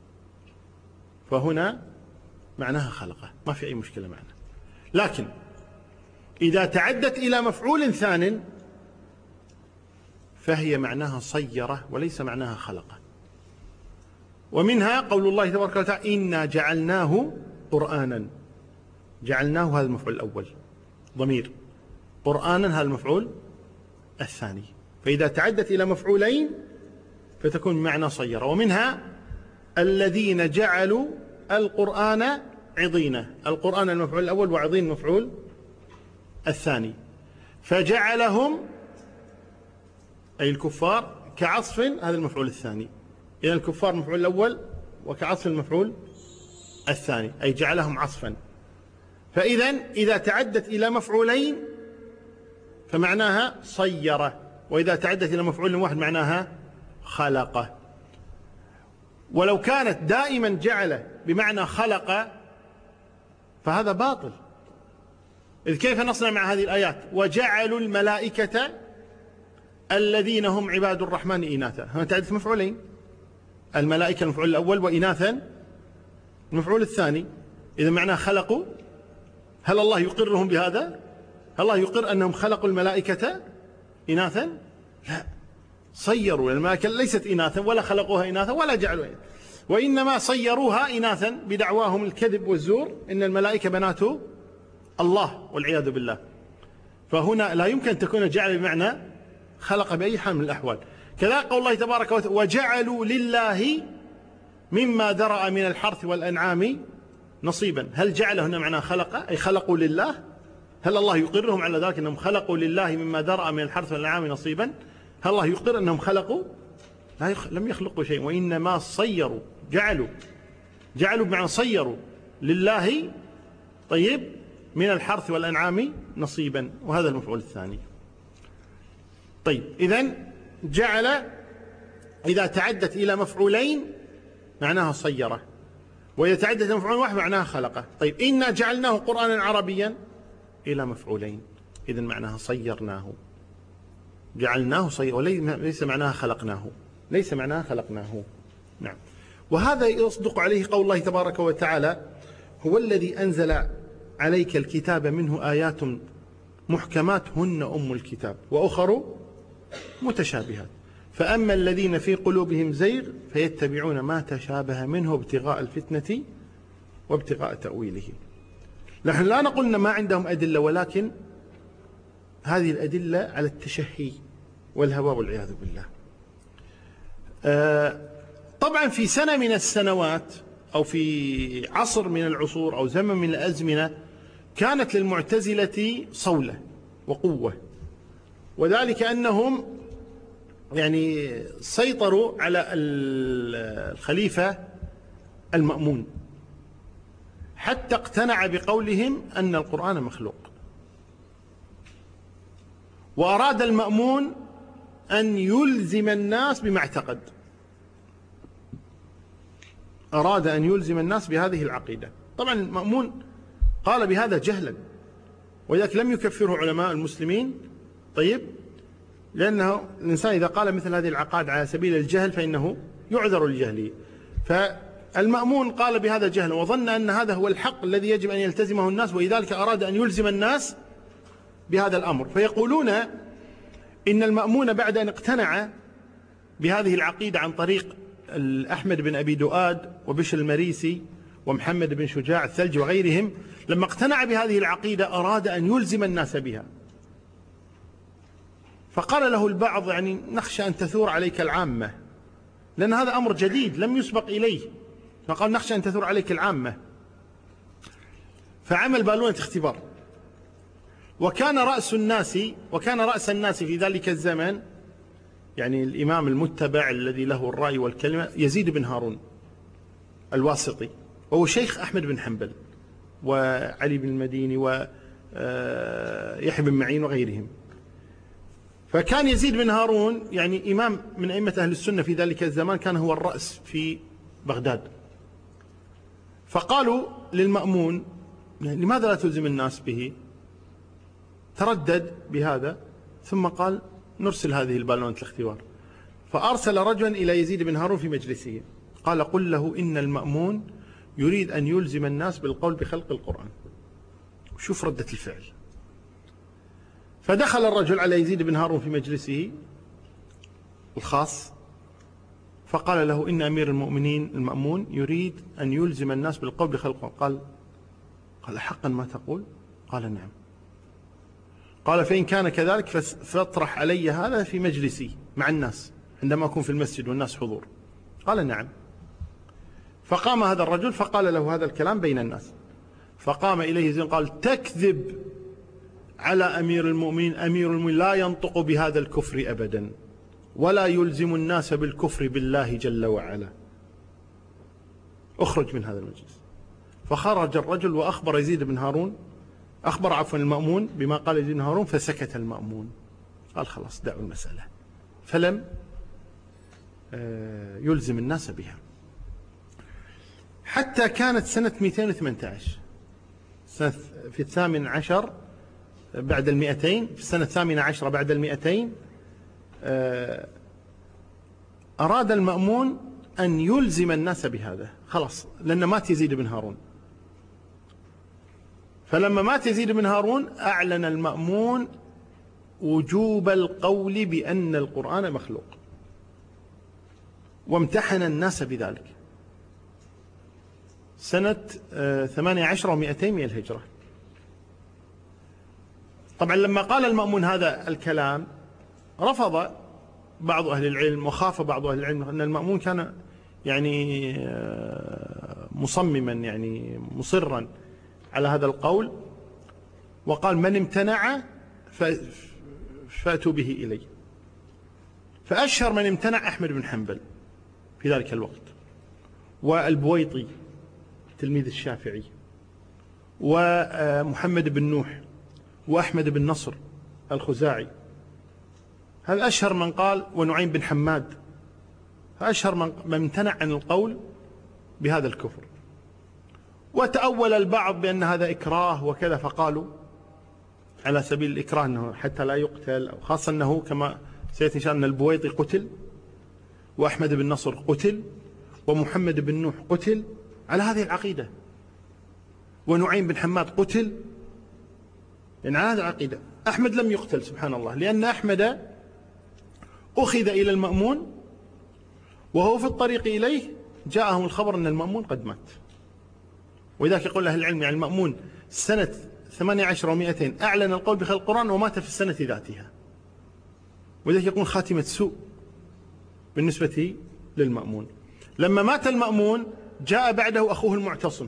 فهنا معناها خلقه، ما في أي مشكلة معنا. لكن إذا تعدت إلى مفعول ثان فهي معناها صيرة وليس معناها خلقه. ومنها قول الله تبارك وتعالى إنا جعلناه قرآنا. جعلناه هذا المفعول الأول ضمير، قرآنا هذا المفعول الثاني. فإذا تعدت إلى مفعولين فتكون بمعنى صيرة. ومنها الذين جعلوا القرآن عضينة. القرآن المفعول الأول وعضين المفعول الثاني، فجعلهم أي الكفار كعصف، هذا المفعول الثاني. إذن الكفار المفعول الأول وكعصف المفعول الثاني، أي جعلهم عصفا. فإذن إذا تعدت إلى مفعولين فمعناها صيرة، وإذا تعدت إلى مفعول واحد معناها خلقه. ولو كانت دائما جعل بمعنى خلق فهذا باطل. إذ كيف نصنع مع هذه الآيات؟ وجعلوا الملائكة الذين هم عباد الرحمن إناثا. هنا تعدت مفعولين، الملائكة المفعول الأول وإناثا المفعول الثاني. إذا معناه خلقوا. هل الله يقرهم بهذا؟ هل الله يقر أنهم خلقوا الملائكة إناثا؟ لا، صيروا الملائكة ليست إناثا ولا خلقوها إناثا ولا جعلوها، وإنما صيروها إناثا بدعواهم الكذب والزور إن الملائكة بنات الله والعياذ بالله. فهنا لا يمكن أن تكون جعل بمعنى خلق بأي حال من الأحوال. كذا قول الله تبارك وتعالى وجعلوا لله مما ذرأ من الحرث والأنعام نصيبا. هل جعل هنا معنى خلق أي خلقوا لله؟ هل الله يقرهم على ذلك أنهم خلقوا لله مما ذرأ من الحرث والأنعام نصيبا؟ هل الله يقر أنهم خلقوا؟ لم يخلقوا شيء، وإنما صيروا. جعلوا بمعنى صيروا لله طيب من الحرث والأنعام نصيبا، وهذا المفعول الثاني. طيب إذن جعل إذا تعدت إلى مفعولين معناها صيرة، وإذا تعدت إلى مفعول واحد معناها خلقه. طيب إنا جعلناه قرآنا عربيا إلى مفعولين، إذن معناها صيرناه. جعلناه صير وليس معناها خلقناه، ليس معناها خلقناه. نعم. وهذا يصدق عليه قول الله تبارك وتعالى هو الذي أنزل عليك الكتاب منه آيات محكمات هن أم الكتاب وأخر متشابهات. فأما الذين في قلوبهم زيغ فيتبعون ما تشابه منه ابتغاء الفتنة وابتغاء تأويله. نحن لا نقول إن ما عندهم أدلة، ولكن هذه الأدلة على التشهي والهوى والعياذ بالله. طبعا في سنة من السنوات أو في عصر من العصور أو زمن من الأزمنة كانت للمعتزلة صولة وقوة، وذلك أنهم يعني سيطروا على الخليفة المأمون حتى اقتنع بقولهم أن القرآن مخلوق، وأراد المأمون أن يلزم الناس بما اعتقد، أراد أن يلزم الناس بهذه العقيدة. طبعا المأمون قال بهذا جهلا، ولذلك لم يكفره علماء المسلمين. طيب، لأنه الإنسان إذا قال مثل هذه العقائد على سبيل الجهل فإنه يعذر لجهله. فالمأمون قال بهذا جهلا وظن أن هذا هو الحق الذي يجب أن يلتزمه الناس، ولذلك أراد أن يلزم الناس بهذا الأمر. فيقولون إن المأمون بعد أن اقتنع بهذه العقيدة عن طريق أحمد بن أبي دؤاد وبشر المريسي ومحمد بن شجاع الثلج وغيرهم، لما اقتنع بهذه العقيدة أراد أن يلزم الناس بها. فقال له البعض يعني نخشى أن تثور عليك العامة، لأن هذا أمر جديد لم يسبق إليه، فقال نخشى أن تثور عليك العامة. فعمل بالونة اختبار، وكان رأس الناس في ذلك الزمن يعني الإمام المتبع الذي له الرأي والكلمة يزيد بن هارون الواسطي، وهو شيخ أحمد بن حنبل وعلي بن المديني ويحيى بن معين وغيرهم. فكان يزيد بن هارون يعني إمام من أئمة أهل السنة في ذلك الزمان، كان هو الرأس في بغداد. فقالوا للمأمون لماذا لا تلزم الناس به؟ تردد بهذا، ثم قال نرسل هذه البالونة الاختبار. فأرسل رجلا إلى يزيد بن هارون في مجلسه، قال قل له إن المأمون يريد أن يلزم الناس بالقول بخلق القرآن. شوف ردة الفعل. فدخل الرجل على يزيد بن هارون في مجلسه الخاص فقال له إن أمير المؤمنين المأمون يريد أن يلزم الناس بالقول بخلق القرآن. قال حقا ما تقول؟ قال نعم. قال فإن كان كذلك فاطرح علي هذا في مجلسي مع الناس عندما أكون في المسجد والناس حضور. قال نعم. فقام هذا الرجل فقال له هذا الكلام بين الناس. فقام إليه زين قال تكذب على أمير المؤمنين، أمير المؤمنين لا ينطق بهذا الكفر أبدا، ولا يلزم الناس بالكفر بالله جل وعلا، اخرج من هذا المجلس. فخرج الرجل وأخبر يزيد بن هارون، أخبر عفوا المأمون بما قال يزيد بن هارون، فسكت المأمون قال خلاص دعوا المسألة، فلم يلزم الناس بها حتى كانت سنة 218 في 18 بعد 200، في السنة 18 بعد 200 أراد المأمون أن يلزم الناس بهذا خلاص، لأن مات يزيد بن هارون. فلما مات يزيد بن هارون أعلن المأمون وجوب القول بأن القرآن مخلوق، وامتحن الناس بذلك سنة 18 و200 من الهجرة. طبعا لما قال المأمون هذا الكلام رفض بعض أهل العلم وخاف بعض أهل العلم أن المأمون كان يعني مصمما يعني مصرا على هذا القول، وقال من امتنع فأتوا به إلي. فأشهر من امتنع أحمد بن حنبل في ذلك الوقت، والبويطي تلميذ الشافعي، ومحمد بن نوح، وأحمد بن نصر الخزاعي، هذا أشهر من قال، ونعيم بن حماد، أشهر من امتنع عن القول بهذا الكفر. وتأول البعض بأن هذا إكراه وكذا، فقالوا على سبيل الإكراه أنه حتى لا يقتل، أو خاصة أنه كما سيأتي إن شاء الله أن البويطي قتل، وأحمد بن نصر قتل، ومحمد بن نوح قتل على هذه العقيدة، ونعيم بن حماد قتل يعني على هذه العقيدة. أحمد لم يقتل سبحان الله، لأن أحمد أخذ إلى المأمون وهو في الطريق إليه جاءهم الخبر أن المأمون قد مات. ولذلك يقول أهل العلم يعني المأمون سنة 18 و200 أعلن القول بخلق القرآن ومات في السنة ذاتها، ولذلك يكون خاتمة سوء بالنسبة للمأمون. لما مات المأمون جاء بعده أخوه المعتصم،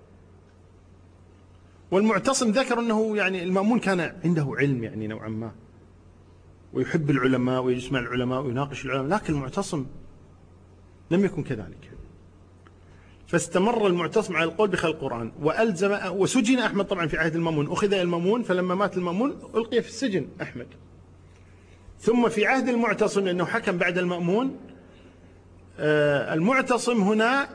والمعتصم ذكر أنه يعني المأمون كان عنده علم يعني نوعا ما، ويحب العلماء ويجلس مع العلماء ويناقش العلماء، لكن المعتصم لم يكن كذلك. فاستمر المعتصم على القول بخلق القرآن وألزم، وسجن أحمد طبعا في عهد المأمون، أخذ إلى المأمون، فلما مات المأمون ألقي في السجن أحمد. ثم في عهد المعتصم لأنه حكم بعد المأمون، المعتصم هنا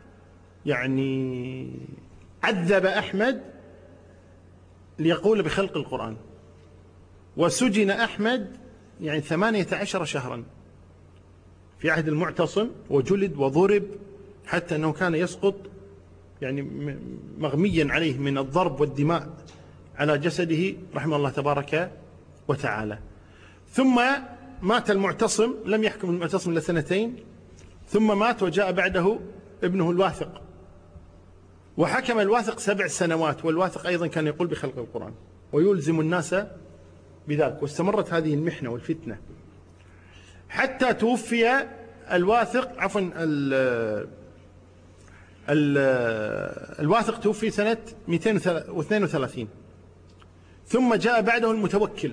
يعني عذب أحمد ليقول بخلق القرآن، وسجن أحمد يعني 18 شهرا في عهد المعتصم، وجلد وضرب حتى أنه كان يسقط يعني مغميا عليه من الضرب والدماء على جسده رحمه الله تبارك وتعالى. ثم مات المعتصم، لم يحكم المعتصم إلا 2 سنين، ثم مات وجاء بعده ابنه الواثق، وحكم الواثق 7 سنوات، والواثق أيضا كان يقول بخلق القرآن ويلزم الناس بذلك. واستمرت هذه المحنة والفتنة حتى توفي الواثق، عفوا الواثق توفي سنة 232، ثم جاء بعده المتوكل،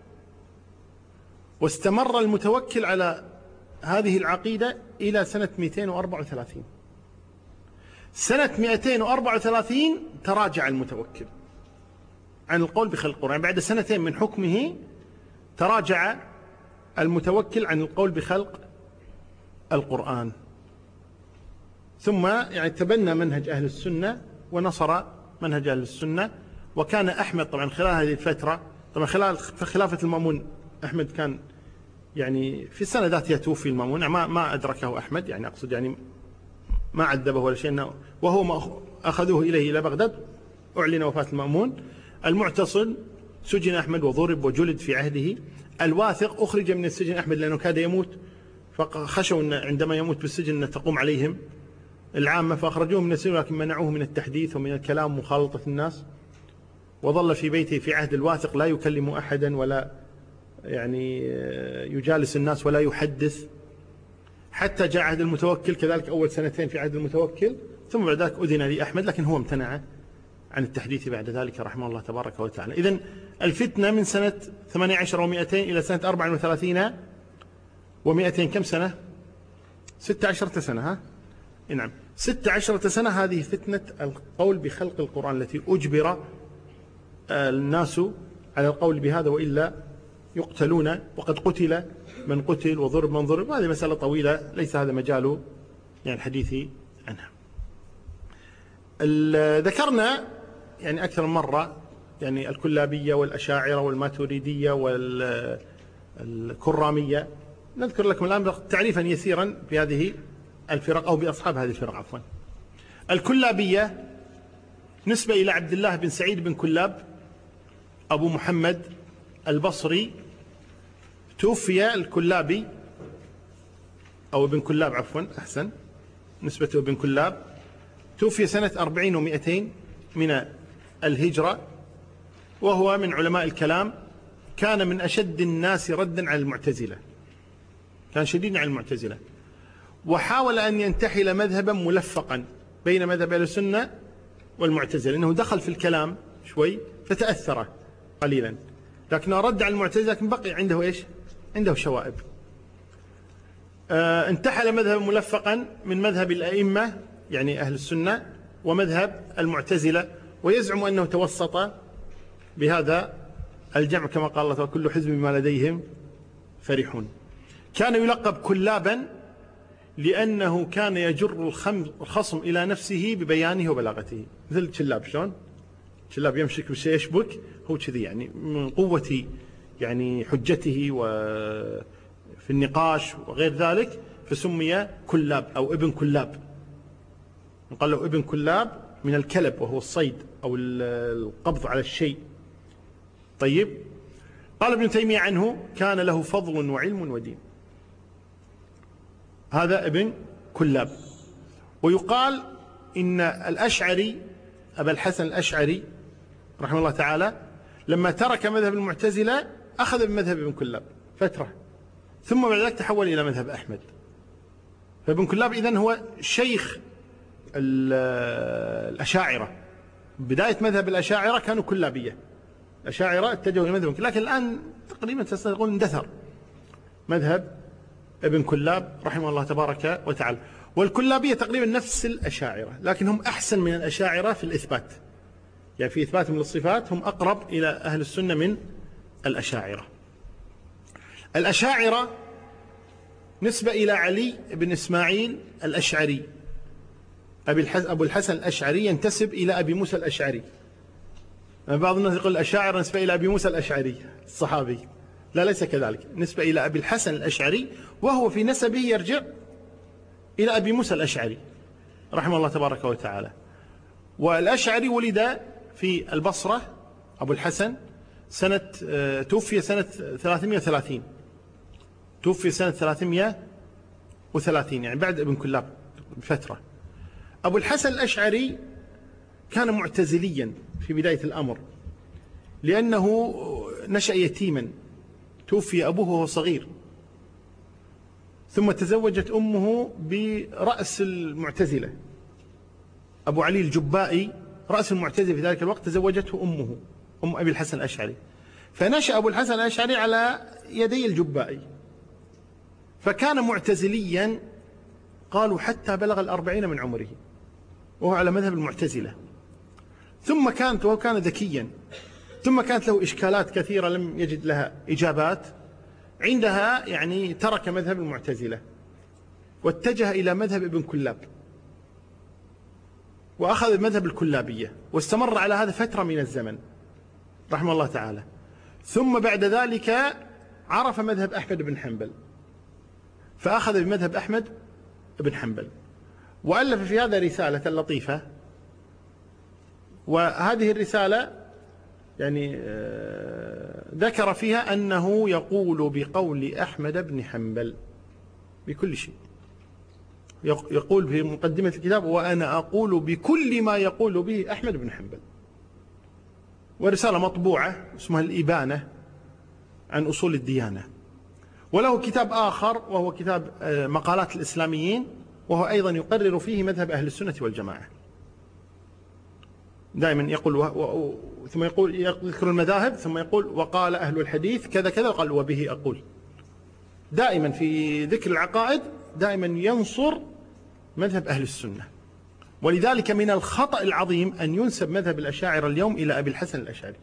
واستمر المتوكل على هذه العقيدة إلى سنة 234. سنة 234 تراجع المتوكل عن القول بخلق القرآن، بعد 2 سنين من حكمه تراجع المتوكل عن القول بخلق القرآن، ثم يعني تبنى منهج أهل السنة ونصر منهج أهل السنة. وكان أحمد طبعا خلال هذه الفترة، طبعا خلال خلافة المأمون أحمد كان يعني في السنة ذاتها توفي المأمون، ما أدركه أحمد، يعني أقصد يعني ما عذبه ولا شيء، وهو ما أخذوه إليه إلى بغداد، أعلن وفاة المأمون. المعتصم سجن أحمد وضرب وجلد في عهده. الواثق أخرج من السجن أحمد لأنه كاد يموت، فخشوا أن عندما يموت بالسجن أن تقوم عليهم العامة، فأخرجوه من السجن، لكن منعوه من التحديث ومن الكلام ومخالطة الناس، وظل في بيته في عهد الواثق لا يكلم أحدا ولا يعني يجالس الناس ولا يحدث، حتى جاء عهد المتوكل كذلك أول 2 سنين في عهد المتوكل، ثم بعد ذلك أذن لأحمد، لكن هو امتنع عن التحديث بعد ذلك رحمه الله تبارك وتعالى. إذن الفتنة من سنة 18 و200 إلى سنة 34 و200، كم سنة؟ 16 سنة، ها؟ نعم 16 سنة. هذه فتنة القول بخلق القرآن التي أجبر الناس على القول بهذا، وإلا يقتلون، وقد قتل من قتل وضرب من ضرب. هذه مسألة طويلة ليس هذا مجال يعني الحديث عنها. ذكرنا يعني أكثر من مرة يعني الكلابية والأشاعرة والماتريدية والكرامية. نذكر لكم الآن تعريفا يسيرا بهذه الفرق أو بأصحاب هذه الفرق عفوا. الكلابية نسبة إلى عبد الله بن سعيد بن كلاب أبو محمد البصري، توفي الكلابي أو ابن كلاب عفوا أحسن نسبته ابن كلاب، توفي سنة 40 و200 من الهجرة، وهو من علماء الكلام، كان من أشد الناس ردا على المعتزلة، كان شديدا على المعتزلة، وحاول أن ينتحل مذهبا ملفقا بين مذهب أهل السنة والمعتزلة، إنه دخل في الكلام شوي فتأثر قليلا، لكنه رد على المعتزلة، لكن بقي عنده إيش؟ عنده شوائب. انتحل مذهبا ملفقا من مذهب الأئمة يعني أهل السنة ومذهب المعتزلة، ويزعم أنه توسط بهذا الجمع كما قال الله: كل حزب بما لديهم فرحون. كان يلقب كلابا لأنه كان يجر الخصم إلى نفسه ببيانه وبلاغته، مثل كلاب. شلون كلاب يمسك بشيء يشبك، هو كذي يعني من قوة يعني حجته وفي النقاش وغير ذلك، فسمي كلاب أو ابن كلاب. قال له ابن كلاب من الكلب، وهو الصيد أو القبض على الشيء. طيب، قال ابن تيمية عنه: كان له فضل وعلم ودين. هذا ابن كلاب. ويقال إن الأشعري أبا الحسن الأشعري رحمه الله تعالى لما ترك مذهب المعتزلة أخذ بمذهب ابن كلاب فترة، ثم بعد ذلك تحول إلى مذهب أحمد. فابن كلاب إذن هو شيخ الأشاعرة. بداية مذهب الأشاعرة كانوا كلابية، الأشاعرة اتجهوا إلى مذهب، لكن الآن تقريبا تقول اندثر مذهب ابن كلاب رحمه الله تبارك وتعالى. والكلابية تقريبا نفس الأشاعرة، لكن هم أحسن من الأشاعرة في الإثبات، يعني في إثباتهم للصفات هم أقرب إلى أهل السنة من الأشاعرة. الأشاعرة نسبة إلى علي بن إسماعيل الأشعري، أبو الحسن الأشعري ينتسب إلى أبي موسى الأشعري. بعض الناس يقول الأشاعرة نسبة إلى أبي موسى الأشعري الصحابي، لا ليس كذلك، نسبة إلى أبي الحسن الأشعري، وهو في نسبه يرجع إلى أبي موسى الأشعري رحمه الله تبارك وتعالى. والأشعري ولد في البصرة أبو الحسن توفي سنة 330، توفي سنة 330 يعني بعد ابن كلاب بفترة. أبو الحسن الأشعري كان معتزليا في بداية الأمر، لأنه نشأ يتيما، توفي أبوه وهو صغير، ثم تزوجت أمه برأس المعتزلة أبو علي الجبائي، رأس المعتزلة في ذلك الوقت، تزوجته أمه أم أبي الحسن الأشعري، فنشأ أبو الحسن الأشعري على يدي الجبائي، فكان معتزليا قالوا حتى بلغ 40 من عمره وهو على مذهب المعتزلة. وهو كان ذكيا، ثم كانت له إشكالات كثيرة لم يجد لها إجابات، عندها يعني ترك مذهب المعتزلة واتجه إلى مذهب ابن كلاب، وأخذ مذهب الكلابية، واستمر على هذا فترة من الزمن رحمه الله تعالى. ثم بعد ذلك عرف مذهب أحمد بن حنبل، فأخذ بمذهب أحمد بن حنبل، وألف في هذا رسالة لطيفة، وهذه الرسالة يعني ذكر فيها أنه يقول بقول أحمد بن حنبل بكل شيء، يقول في مقدمة الكتاب: وأنا أقول بكل ما يقول به أحمد بن حنبل. ورسالة مطبوعة اسمها الإبانة عن أصول الديانة. وله كتاب آخر وهو كتاب مقالات الإسلاميين، وهو أيضا يقرر فيه مذهب أهل السنة والجماعة. دائما يقول ثم يقول يذكر المذاهب، ثم يقول وقال أهل الحديث كذا كذا، وقال وبه أقول. دائما في ذكر العقائد دائما ينصر مذهب أهل السنة. ولذلك من الخطأ العظيم أن ينسب مذهب الأشاعرة اليوم إلى أبي الحسن الأشعري.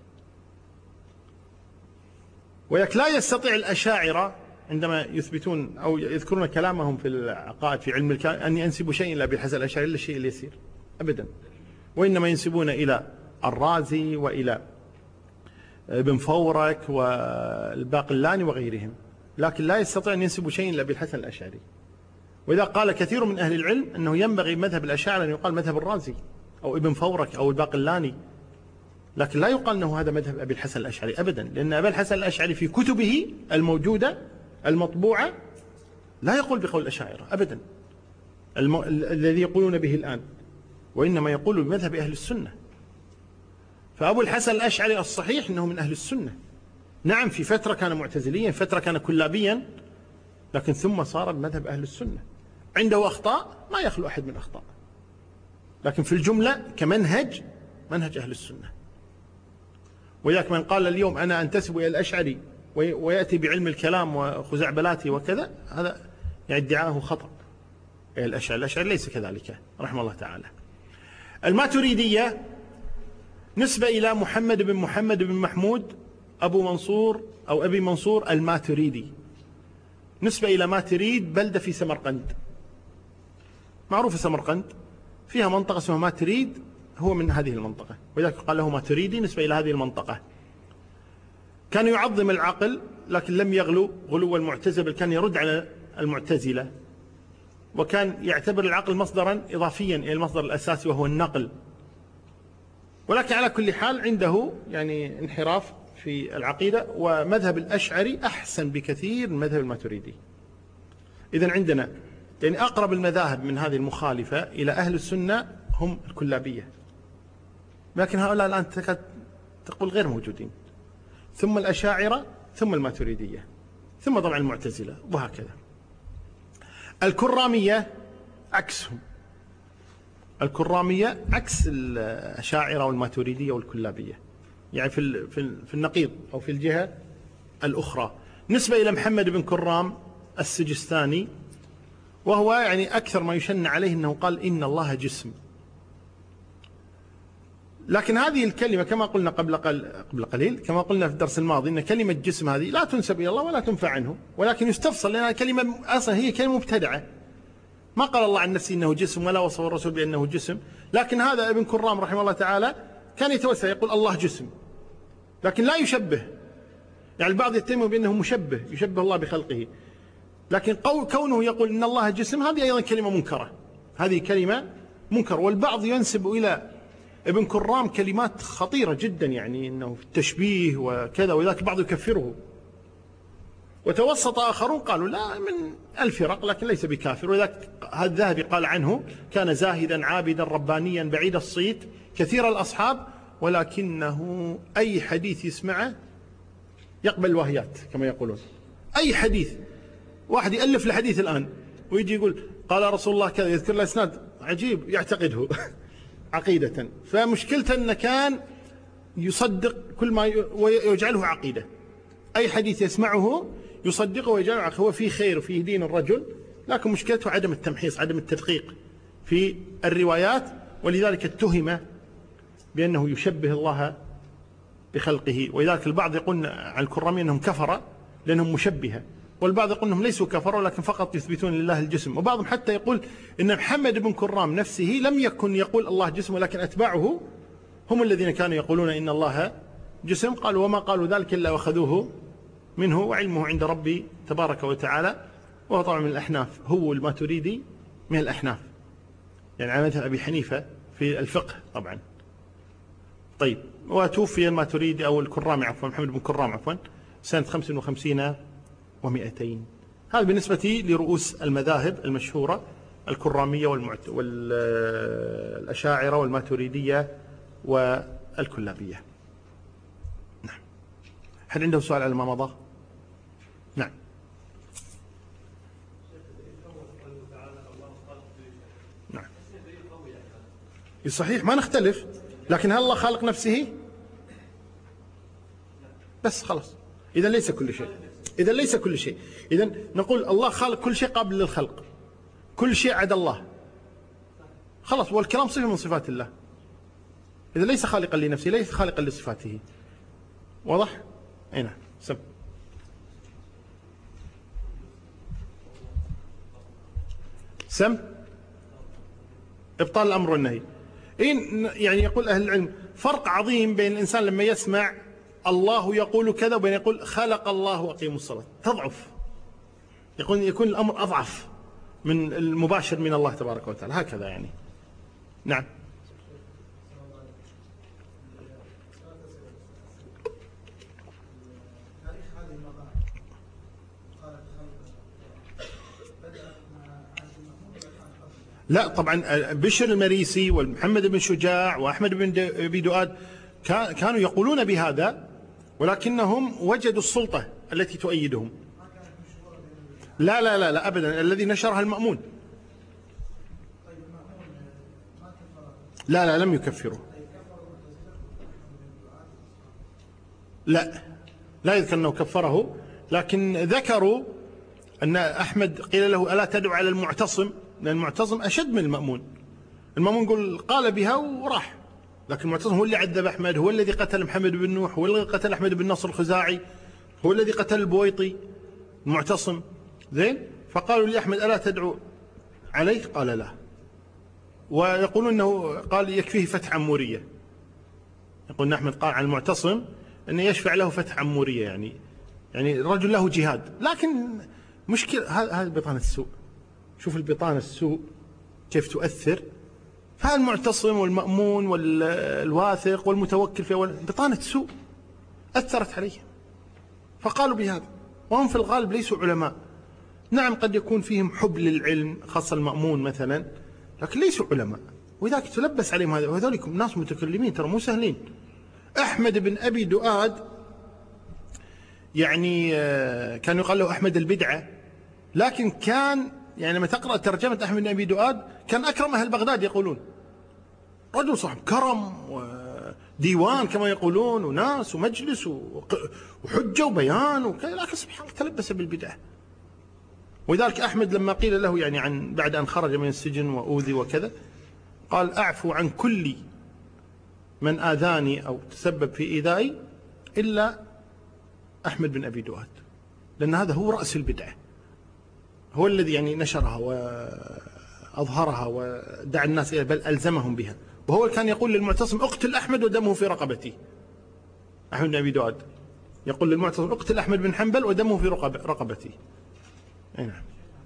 ولكن لا يستطيع الأشاعرة عندما يثبتون أو يذكرون كلامهم في العقائد في علم الكلام أن ينسبوا شيء إلى أبي الحسن الأشعري إلا الشيء اليسير أبدا، وإنما ينسبون إلى الرازي وإلى ابن فورك والباقلاني وغيرهم، لكن لا يستطيع أن ينسبوا شيء إلى أبي الحسن الأشعري. وإذا قال كثير من أهل العلم أنه ينبغي مذهب الأشاعرة أن يقال مذهب الرازي أو ابن فورك أو الباقلاني، لكن لا يقال أنه هذا مذهب أبي الحسن الأشعري أبدا، لأن أبي الحسن الأشعري في كتبه الموجودة المطبوعة لا يقول بقول الأشاعرة أبدا الذي يقولون به الآن، وإنما يقول بمذهب أهل السنة. فأبو الحسن الأشعري الصحيح أنه من أهل السنة، نعم في فترة كان معتزليا، فترة كان كلابيا، لكن ثم صار بمذهب أهل السنة. عنده أخطاء ما يخلو أحد من أخطاء، لكن في الجملة كمنهج منهج أهل السنة. وياك من قال اليوم أنا أنتسب إلى الأشعري ويأتي بعلم الكلام وخزعبلاته وكذا، هذا يعني ادعاءه خطأ. الأشعري ليس كذلك رحمه الله تعالى. الماتريدية نسبة إلى محمد بن محمود أبو منصور أو أبي منصور الماتريدي، نسبة إلى ماتريد بلدة في سمرقند، معروفة سمرقند فيها منطقة اسمها ماتريد، هو من هذه المنطقة، ولذلك قال له ماتريدي نسبة إلى هذه المنطقة. كان يعظم العقل لكن لم يغلو غلو المعتزلة، بل كان يرد على المعتزلة، وكان يعتبر العقل مصدرا إضافيا إلى المصدر الأساسي وهو النقل. ولكن على كل حال عنده يعني انحراف في العقيدة، ومذهب الأشعري أحسن بكثير من مذهب الماتريدي. إذن عندنا يعني أقرب المذاهب من هذه المخالفة إلى أهل السنة هم الكلابية، لكن هؤلاء الآن تقول غير موجودين، ثم الأشاعرة، ثم الماتريدية، ثم طبعا المعتزلة، وهكذا. الكرامية عكسهم، الكرامية عكس الأشاعرة والماتريدية والكلابية، يعني في النقيض أو في الجهة الأخرى، نسبة إلى محمد بن كرام السجستاني، وهو يعني أكثر ما يشن عليه أنه قال إن الله جسم. لكن هذه الكلمة كما قلنا قبل قليل، كما قلنا في الدرس الماضي، أن كلمة جسم هذه لا تنسب إلى الله ولا تنفع عنه، ولكن يستفصل، لأنها كلمة أصلا هي كلمة مبتدعة، ما قال الله عن نفسه إنه جسم ولا وصف الرسول بأنه جسم. لكن هذا ابن كرام رحمه الله تعالى كان يتوسع يقول الله جسم، لكن لا يشبه، يعني البعض يتهم بأنه مشبه، يشبه الله بخلقه، لكن كونه يقول إن الله جسم هذه أيضا كلمة منكرة، هذه كلمة منكر. والبعض ينسب إلى ابن كرام كلمات خطيرة جدا، يعني إنه في التشبيه وكذا، ولذلك البعض يكفره. وتوسط آخرون قالوا لا، من الفرق، لكن ليس بكافر. ولذلك الذهبي قال عنه كان زاهدا عابدا ربانيا بعيد الصيت كثير الأصحاب، ولكنه أي حديث يسمعه يقبل الوهيات كما يقولون. أي حديث، واحد يألف الحديث الآن ويجي يقول قال رسول الله كذا، يذكر الأسناد عجيب يعتقده عقيدة. فمشكلته أنه كان يصدق كل ما ويجعله عقيدة، أي حديث يسمعه يصدقه ويجعله عقيدة. هو فيه خير وفيه دين الرجل، لكن مشكلته عدم التمحيص، عدم التدقيق في الروايات، ولذلك اتهم بأنه يشبه الله بخلقه. ولذلك البعض يقول عن الكرامية أنهم كفر لأنهم مشبهة، والبعض يقول أنهم ليسوا كفروا ولكن فقط يثبتون لله الجسم. وبعضهم حتى يقول أن محمد بن كرام نفسه لم يكن يقول الله جسم، ولكن أتباعه هم الذين كانوا يقولون إن الله جسم. قالوا وما قالوا ذلك إلا وأخذوه منه وعلمه عند ربي تبارك وتعالى. وهو طبعا من الأحناف، هو الماتريدي من الأحناف، يعني على مثل أبي حنيفة في الفقه طبعا. طيب، وتوفي الماتريدي أو الكرامي عفوا، محمد بن كرام عفوا، سنة 55 و200. هذا بالنسبة لرؤوس المذاهب المشهورة، الكرامية والأشاعرة والماتريدية والكلابية. نعم. هل عنده سؤال على ما مضى؟ نعم. نعم. صحيح، ما نختلف، لكن هل الله خالق نفسه؟ بس خلاص، إذا ليس كل شيء، إذا ليس كل شيء، إذا نقول الله خالق كل شيء قابل للخلق، كل شيء عدا الله، خلاص. والكلام صفة من صفات الله، إذا ليس خالقا لنفسه ليس خالقا لصفاته. واضح؟ أي نعم. سم إبطال الأمر والنهي. يعني يقول أهل العلم فرق عظيم بين الإنسان لما يسمع الله يقول كذا وبين يقول خلق الله وأقيموا الصلاة، تضعف، يكون الأمر أضعف من المباشر من الله تبارك وتعالى، هكذا يعني. نعم. لا طبعا، بشر المريسي والمحمد بن شجاع وأحمد بن أبي دؤاد كانوا يقولون بهذا، ولكنهم وجدوا السلطة التي تؤيدهم. لا لا لا لا أبدا، الذي نشرها المأمون. لا لا لم يكفروا، لا يذكر أنه كفره، لكن ذكروا أن أحمد قيل له ألا تدعو على المعتصم، لأن المعتصم أشد من المأمون. المأمون قال بها وراح، لكن المعتصم هو اللي عذب أحمد، هو الذي قتل محمد بن نوح، هو الذي قتل أحمد بن نصر الخزاعي، هو الذي قتل البويطي، المعتصم. زين، فقالوا لأحمد ألا تدعو عليه؟ قال لا. ويقولون أنه قال يكفيه فتح عمورية، يقول أن أحمد قال عن المعتصم أنه يشفع له فتح عمورية، يعني الرجل له جهاد. لكن مشكلة هذا بطانة السوء، شوف البطانة السوء كيف تؤثر. فالمعتصم والمأمون والواثق والمتوكل في بطانة سوء أثرت عليهم، فقالوا بهذا، وهم في الغالب ليسوا علماء، نعم قد يكون فيهم حب للعلم خاصة المأمون مثلا، لكن ليسوا علماء، ولذلك تلبس عليهم هذا، وهذول ناس متكلمين ترى مو سهلين. أحمد بن أبي دؤاد يعني كان يقال له أحمد البدعة، لكن كان يعني لما تقرأ ترجمة أحمد بن أبي دؤاد كان أكرم أهل بغداد يقولون، رجل صاحب كرم وديوان كما يقولون وناس ومجلس وحجة وبيان وكذا، لكن سبحان الله تلبس بالبدعة. ولذلك أحمد لما قيل له يعني عن بعد أن خرج من السجن وأوذي وكذا، قال أعفو عن كل من آذاني أو تسبب في إيذائي إلا أحمد بن أبي دؤاد، لأن هذا هو رأس البدعة، هو الذي يعني نشرها وأظهرها ودعا الناس إليها، بل ألزمهم بها. وهو كان يقول للمعتصم اقتل أحمد ودمه في رقبتي. أحمد بن أبي دؤاد يقول للمعتصم اقتل أحمد بن حنبل ودمه في رقبتي. نعم.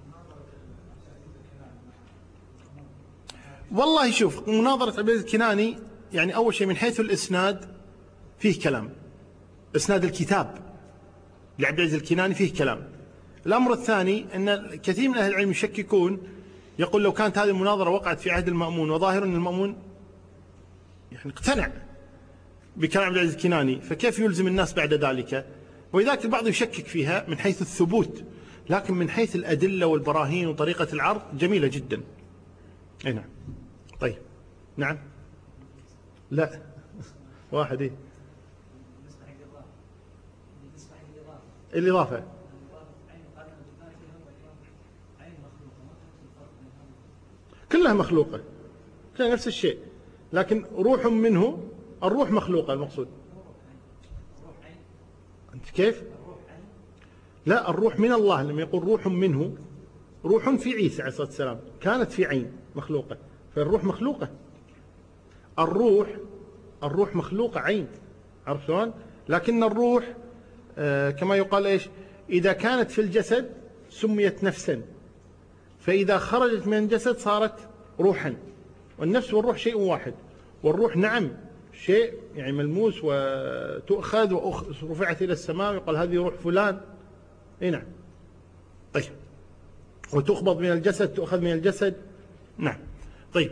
والله شوف، مناظرة عبد العزيز الكناني يعني أول شيء من حيث الإسناد فيه كلام، إسناد الكتاب لعبد العزيز الكناني فيه كلام. الأمر الثاني أن كثير من أهل العلم يشككون، يقول لو كانت هذه المناظرة وقعت في عهد المأمون، وظاهر أن المأمون يعني اقتنع بكلام عبد العزيز الكناني، فكيف يلزم الناس بعد ذلك؟ ولذلك البعض يشكك فيها من حيث الثبوت، لكن من حيث الأدلة والبراهين وطريقة العرض جميلة جدا. أي نعم. طيب نعم. لا واحد إيه الإضافة كلها مخلوقة، كلها نفس الشيء، لكن روح منه، الروح مخلوقة المقصود. أنت كيف؟ لا، الروح من الله، لما يقول روح منه، روح في عيسى عليه الصلاة والسلام كانت في عين مخلوقة، فالروح مخلوقة. الروح مخلوقة عين، عرفت شلون؟ لكن الروح كما يقال إيش، إذا كانت في الجسد سميت نفسا، فإذا خرجت من الجسد صارت روحا. والنفس والروح شيء واحد، والروح نعم شيء يعني ملموس وتؤخذ ورفعت إلى السماء ويقال هذه روح فلان. اي نعم. طيب، وتقبض من الجسد، تؤخذ من الجسد. نعم. طيب،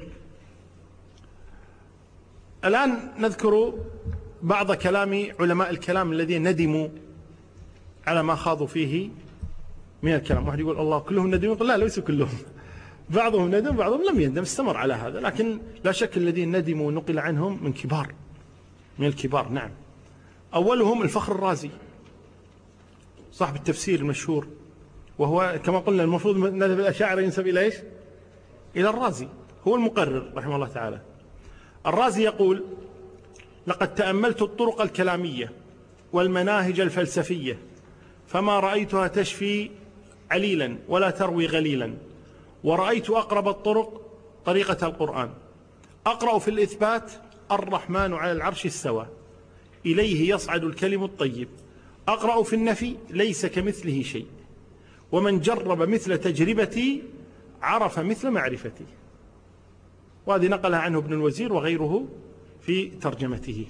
الآن نذكر بعض كلام علماء الكلام الذين ندموا على ما خاضوا فيه من الكلام. واحد يقول الله كلهم ندموا، يقول لا ليسوا كلهم، بعضهم ندم بعضهم لم يندم، استمر على هذا. لكن لا شك الذين ندموا نقل عنهم من الكبار. نعم. أولهم الفخر الرازي صاحب التفسير المشهور، وهو كما قلنا المفروض مذهب الأشاعرة ينسب إلى إيش؟ إلى الرازي، هو المقرر رحمه الله تعالى. الرازي يقول لقد تأملت الطرق الكلامية والمناهج الفلسفية فما رأيتها تشفي عليلا ولا تروي غليلا، ورأيت أقرب الطرق طريقة القرآن. أقرأ في الإثبات الرحمن على العرش استوى إليه يصعد الكلم الطيب. أقرأ في النفي ليس كمثله شيء، ومن جرب مثل تجربتي عرف مثل معرفتي. وهذه نقلها عنه ابن الوزير وغيره في ترجمته.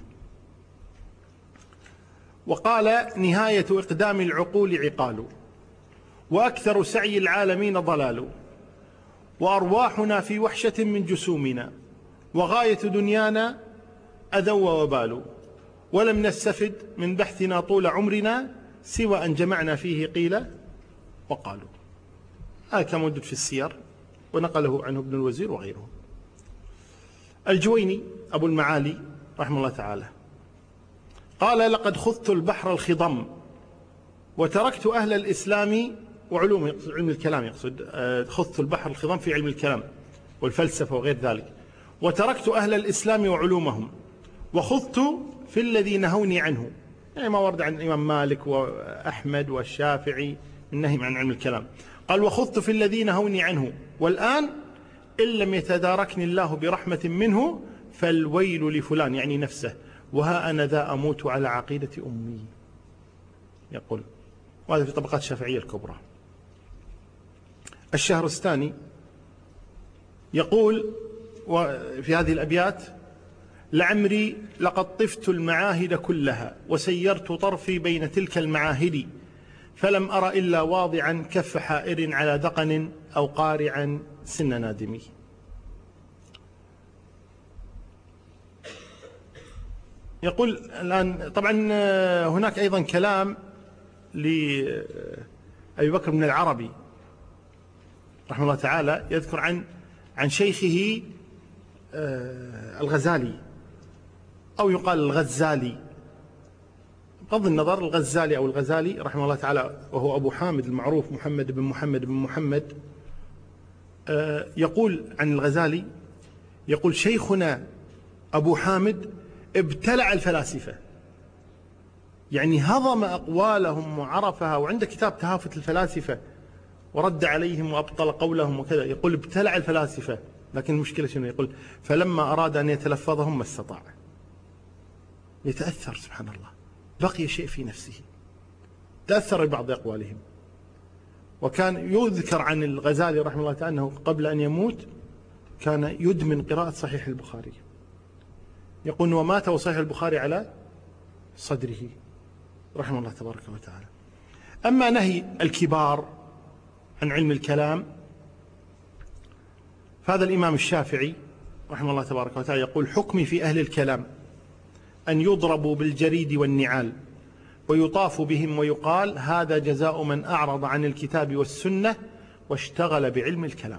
وقال نهاية إقدام العقول عقال، وأكثر سعي العالمين ضلال، وأرواحنا في وحشة من جسومنا، وغاية دنيانا أذى ووبال، ولم نستفد من بحثنا طول عمرنا سوى أن جمعنا فيه قيل وقالوا. هذا كان موجود في السير ونقله عنه ابن الوزير وغيره. الجويني أبو المعالي رحمه الله تعالى قال لقد خضت البحر الخضم وتركت أهل الإسلام وعلومه، علم الكلام يقصد، خضت البحر الخضم في علم الكلام والفلسفة وغير ذلك، وتركت أهل الإسلام وعلومهم وخضت في الذي نهوني عنه، يعني ما ورد عن الإمام مالك وأحمد والشافعي النهي عن علم الكلام. قال وخضت في الذي نهوني عنه، والآن إن لم يتداركني الله برحمة منه فالويل لفلان، يعني نفسه، وها أنا ذا أموت على عقيدة أمي. يقول، وهذا في طبقات الشافعية الكبرى. الشهرستاني يقول في هذه الأبيات لعمري لقد طفت المعاهد كلها وسيرت طرفي بين تلك المعاهد، فلم أر إلا واضعا كف حائر على ذقن أو قارعا سن نادمي. يقول الآن طبعا هناك أيضا كلام لأبي بكر بن العربي رحمه الله تعالى، يذكر عن شيخه الغزالي، أو يقال الغزالي بغض النظر، الغزالي أو الغزالي رحمه الله تعالى، وهو أبو حامد المعروف محمد بن محمد. يقول عن الغزالي، يقول شيخنا أبو حامد ابتلع الفلاسفة، يعني هضم أقوالهم وعرفها، وعنده كتاب تهافت الفلاسفة ورد عليهم وأبطل قولهم وكذا. يقول ابتلع الفلاسفة، لكن المشكلة شنو؟ يقول فلما أراد أن يتلفظهم ما استطاع، يتأثر سبحان الله، بقي شيء في نفسه، تأثر ببعض أقوالهم. وكان يذكر عن الغزالي رحمه الله تعالى أنه قبل أن يموت كان يدمن قراءة صحيح البخاري، يقول ومات وصحيح البخاري على صدره رحمه الله تبارك وتعالى. أما نهي الكبار عن علم الكلام، فهذا الإمام الشافعي رحمه الله تبارك وتعالى يقول حكمي في أهل الكلام أن يضربوا بالجريد والنعال ويطاف بهم ويقال هذا جزاء من أعرض عن الكتاب والسنة واشتغل بعلم الكلام.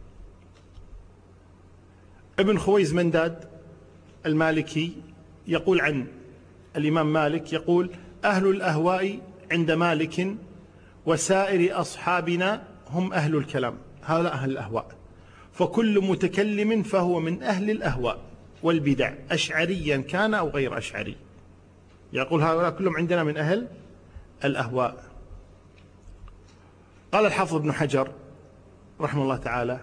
ابن خويز منداد المالكي يقول عن الإمام مالك، يقول أهل الأهواء عند مالك وسائر أصحابنا هم أهل الكلام، هؤلاء أهل الأهواء، فكل متكلم فهو من أهل الأهواء والبدع أشعريا كان أو غير أشعري. يقول هؤلاء كلهم عندنا من أهل الأهواء. قال الحافظ ابن حجر رحمه الله تعالى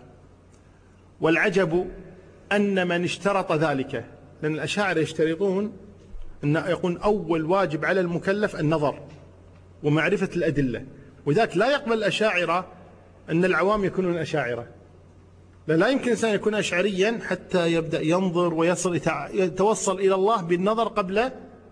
والعجب أن من اشترط ذلك، لأن الأشاعرة يشترطون أن يكون أول واجب على المكلف النظر ومعرفة الأدلة، وذاك لا يقبل الأشاعرة أن العوام يكونون أشاعرة، لا يمكن إنسان يكون أشعريا حتى يبدأ ينظر ويصل يتوصل إلى الله بالنظر قبل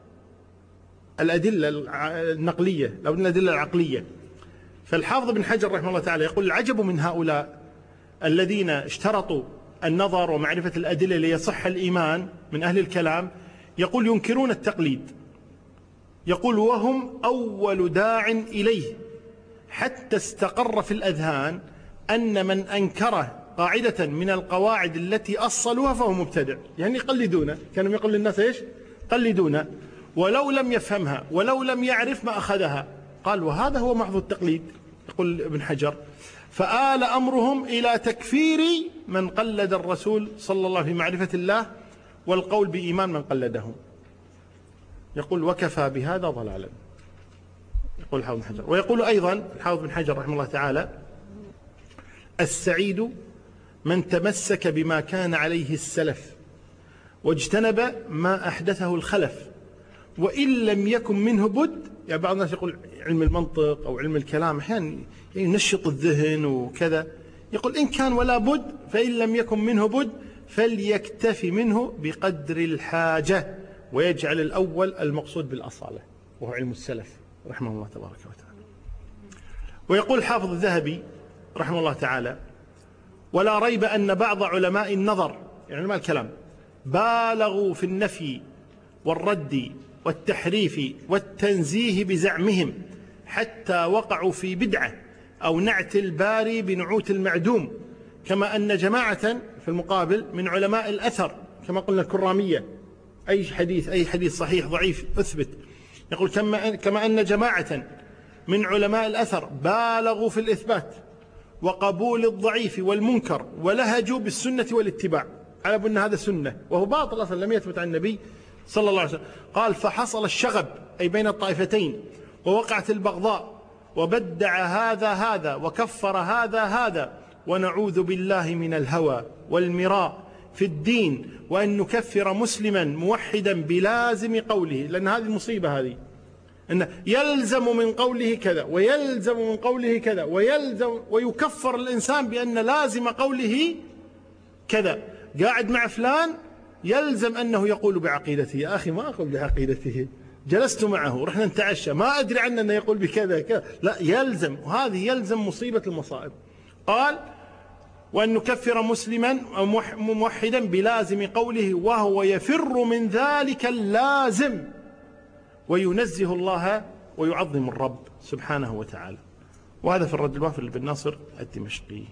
الأدلة النقلية أو الأدلة العقلية. فالحافظ ابن حجر رحمه الله تعالى يقول العجب من هؤلاء الذين اشترطوا النظر ومعرفة الأدلة ليصح الإيمان من أهل الكلام، يقول ينكرون التقليد، يقول وهم أول داع إليه حتى استقر في الأذهان أن من أنكره قاعدة من القواعد التي أصلوها فهو مبتدع. يعني يقلدون، كانوا يقول للناس إيش؟ قلدون، ولو لم يفهمها ولو لم يعرف ما أخذها. قال وهذا هو محض التقليد. يقول ابن حجر فآل أمرهم إلى تكفير من قلد الرسول صلى الله عليه وسلم في معرفة الله والقول بإيمان من قلدهم. يقول وكفى بهذا ضلالا، يقول الحافظ بن حجر. ويقول أيضا الحافظ بن حجر رحمه الله تعالى السعيد من تمسك بما كان عليه السلف واجتنب ما أحدثه الخلف وإن لم يكن منه بد. يعني بعض الناس يقول علم المنطق أو علم الكلام أحيانا ينشط الذهن وكذا، يقول إن كان ولا بد فإن لم يكن منه بد فليكتفي منه بقدر الحاجة ويجعل الأول المقصود بالأصالة وهو علم السلف رحمه الله تبارك وتعالى. ويقول الحافظ الذهبي رحمه الله تعالى ولا ريب أن بعض علماء النظر يعني علماء الكلام بالغوا في النفي والرد والتحريف والتنزيه بزعمهم حتى وقعوا في بدعة أو نعت الباري بنعوت المعدوم، كما أن جماعة في المقابل من علماء الأثر كما قلنا الكرامية أي حديث صحيح ضعيف أثبت. يقول كما أن جماعة من علماء الأثر بالغوا في الإثبات وقبول الضعيف والمنكر ولهجوا بالسنة والاتباع على أن هذا سنة وهو باطل أصلا لم يثبت عن النبي صلى الله عليه وسلم. قال فحصل الشغب أي بين الطائفتين ووقعت البغضاء وبدع هذا وكفر هذا ونعوذ بالله من الهوى والمراء في الدين وأن نكفر مسلما موحدا بلازم قوله، لأن هذه المصيبة هذه أن يلزم من قوله كذا ويلزم من قوله كذا ويكفر الإنسان بأن لازم قوله كذا. قاعد مع فلان يلزم أنه يقول بعقيدته، يا أخي ما أقول بعقيدته، جلست معه رحنا نتعشى، ما أدري عنه أنه يقول بكذا كذا، لا يلزم، وهذه يلزم مصيبة المصائب. قال: وأن نكفر مسلما موحدا بلازم قوله وهو يفر من ذلك اللازم وينزه الله ويعظم الرب سبحانه وتعالى. وهذا في الرد الوافر لابن ناصر الدمشقي.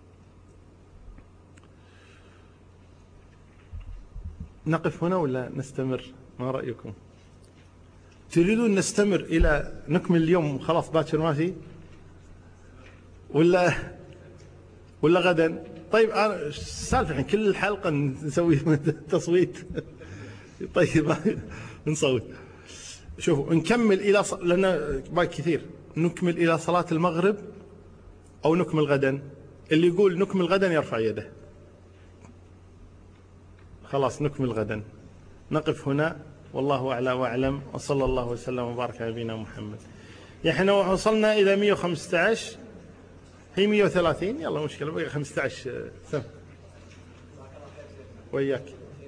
نقف هنا ولا نستمر؟ ما رأيكم؟ تريدون نستمر إلى نكمل اليوم خلاص باكر ما في، ولا غدا؟ طيب أنا السالفة الحين كل الحلقة نسوي تصويت. طيب نصوت. شوفوا نكمل إلى لأن باقي كثير، نكمل إلى صلاة المغرب أو نكمل غدا؟ اللي يقول نكمل غدا يرفع يده. خلاص نكمل غدا. نقف هنا، والله أعلى وأعلم، وصلى الله وسلم وبارك على نبينا محمد. احنا وصلنا إلى 115، هي 130، يلا مشكلة بقي 15 سم. وياك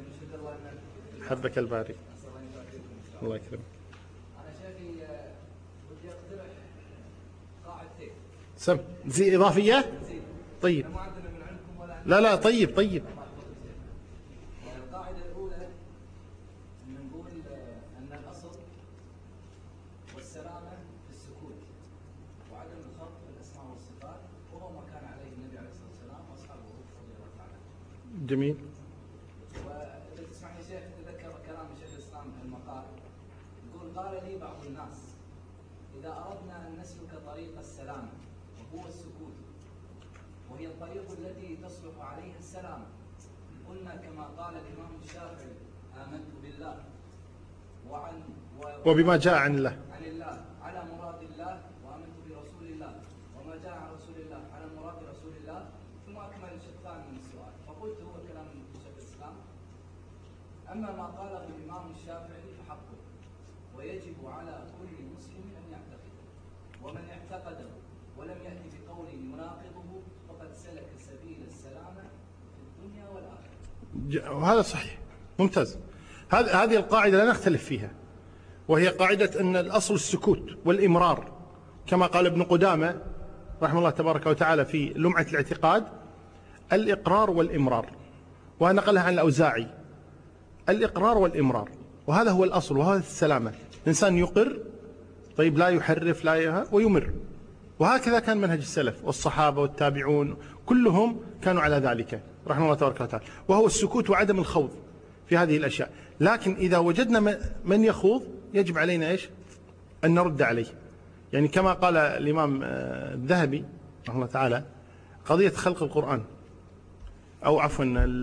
حبك الباري، الله يكرمك. أنا شايفي ودي أقترح قاعدتين سم زي إضافية. طيب لا طيب. القاعدة الأولى أن نقول أن الأصل والسلامة في السكوت وعدم الخط في الأسماء والصفات، وهو ما كان عليه النبي عليه الصلاة والسلام وأصحابه رضي الله تعالى. جميل. وإذا تسمح لي شيخ تذكر كلام شيخ الإسلام في المقال، يقول: قال لي بعض الناس إذا أردنا أن نسلك طريق السلامة وهو السكوت، وهي الطريق التي تصلح عليها السلامة، قلنا كما قال الإمام الشافعي: آمنت بالله وبما جاء عن الله على مراد الله، وآمنت برسول الله وما جاء عن رسول الله على مراد رسول الله، ثم أكمل الشق الثاني من السؤال، فقلت هو كلام شيخ الإسلام. أما ما قاله الإمام الشافعي فحقه، ويجب على كل مسلم أن يعتقده، ومن اعتقده ولم يأتي بقول يناقضه فقد سلك سبيل السلامة في الدنيا والآخرة. وهذا صحيح، ممتاز. هذه القاعدة لا نختلف فيها، وهي قاعدة أن الأصل السكوت والإمرار، كما قال ابن قدامة رحمه الله تبارك وتعالى في لمعة الاعتقاد: الإقرار والإمرار. ونقلها عن الأوزاعي: الإقرار والإمرار، وهذا هو الأصل وهذا السلامة. الإنسان يقر، طيب لا يحرف ويمر. وهكذا كان منهج السلف والصحابة والتابعون، كلهم كانوا على ذلك رحمه الله تبارك وتعالى، وهو السكوت وعدم الخوض في هذه الأشياء. لكن إذا وجدنا من يخوض يجب علينا إيش؟ أن نرد عليه. يعني كما قال الإمام الذهبي رحمه الله تعالى: قضية خلق القرآن، أو عفوا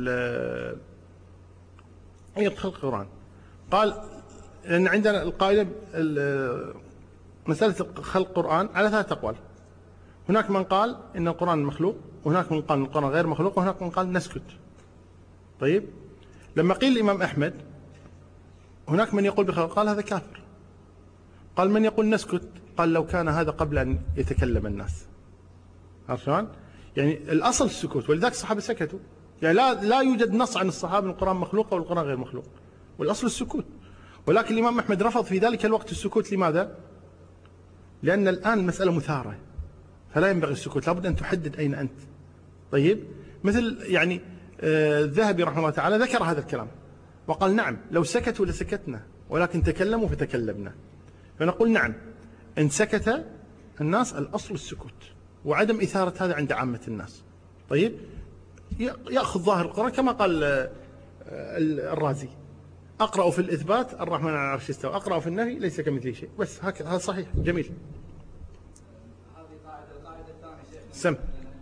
خلق القرآن، قال أن عندنا القاعدة مسألة خلق القرآن على 3 أقوال. هناك من قال إن القرآن مخلوق، وهناك من قال إن القرآن غير مخلوق، وهناك من قال نسكت. طيب لما قيل الإمام أحمد هناك من يقول بخلق، قال هذا كافر. قال من يقول نسكت، قال لو كان هذا قبل أن يتكلم الناس. عرفتون؟ يعني الأصل السكوت، ولذلك الصحابة سكتوا. يعني لا يوجد نص عن الصحابة أن القرآن مخلوق أو القرآن غير مخلوق، والأصل السكوت. ولكن الإمام أحمد رفض في ذلك الوقت السكوت. لماذا؟ لأن الآن المسألة مثارة، فلا ينبغي السكوت، لابد أن تحدد أين أنت. طيب مثل يعني الذهبي رحمه الله تعالى ذكر هذا الكلام وقال: نعم لو سكتوا لسكتنا، ولكن تكلموا فتكلمنا. فنقول: نعم إن سكت الناس الأصل السكوت وعدم إثارة هذا عند عامة الناس. طيب يأخذ ظاهر القرآن كما قال الرازي: أقرأ في الإثبات الرحمن على العرش استوى، أقرأ في النهي ليس كمثله شيء. بس هذا صحيح. جميل. هذه القاعدة الثانية شيخ سم.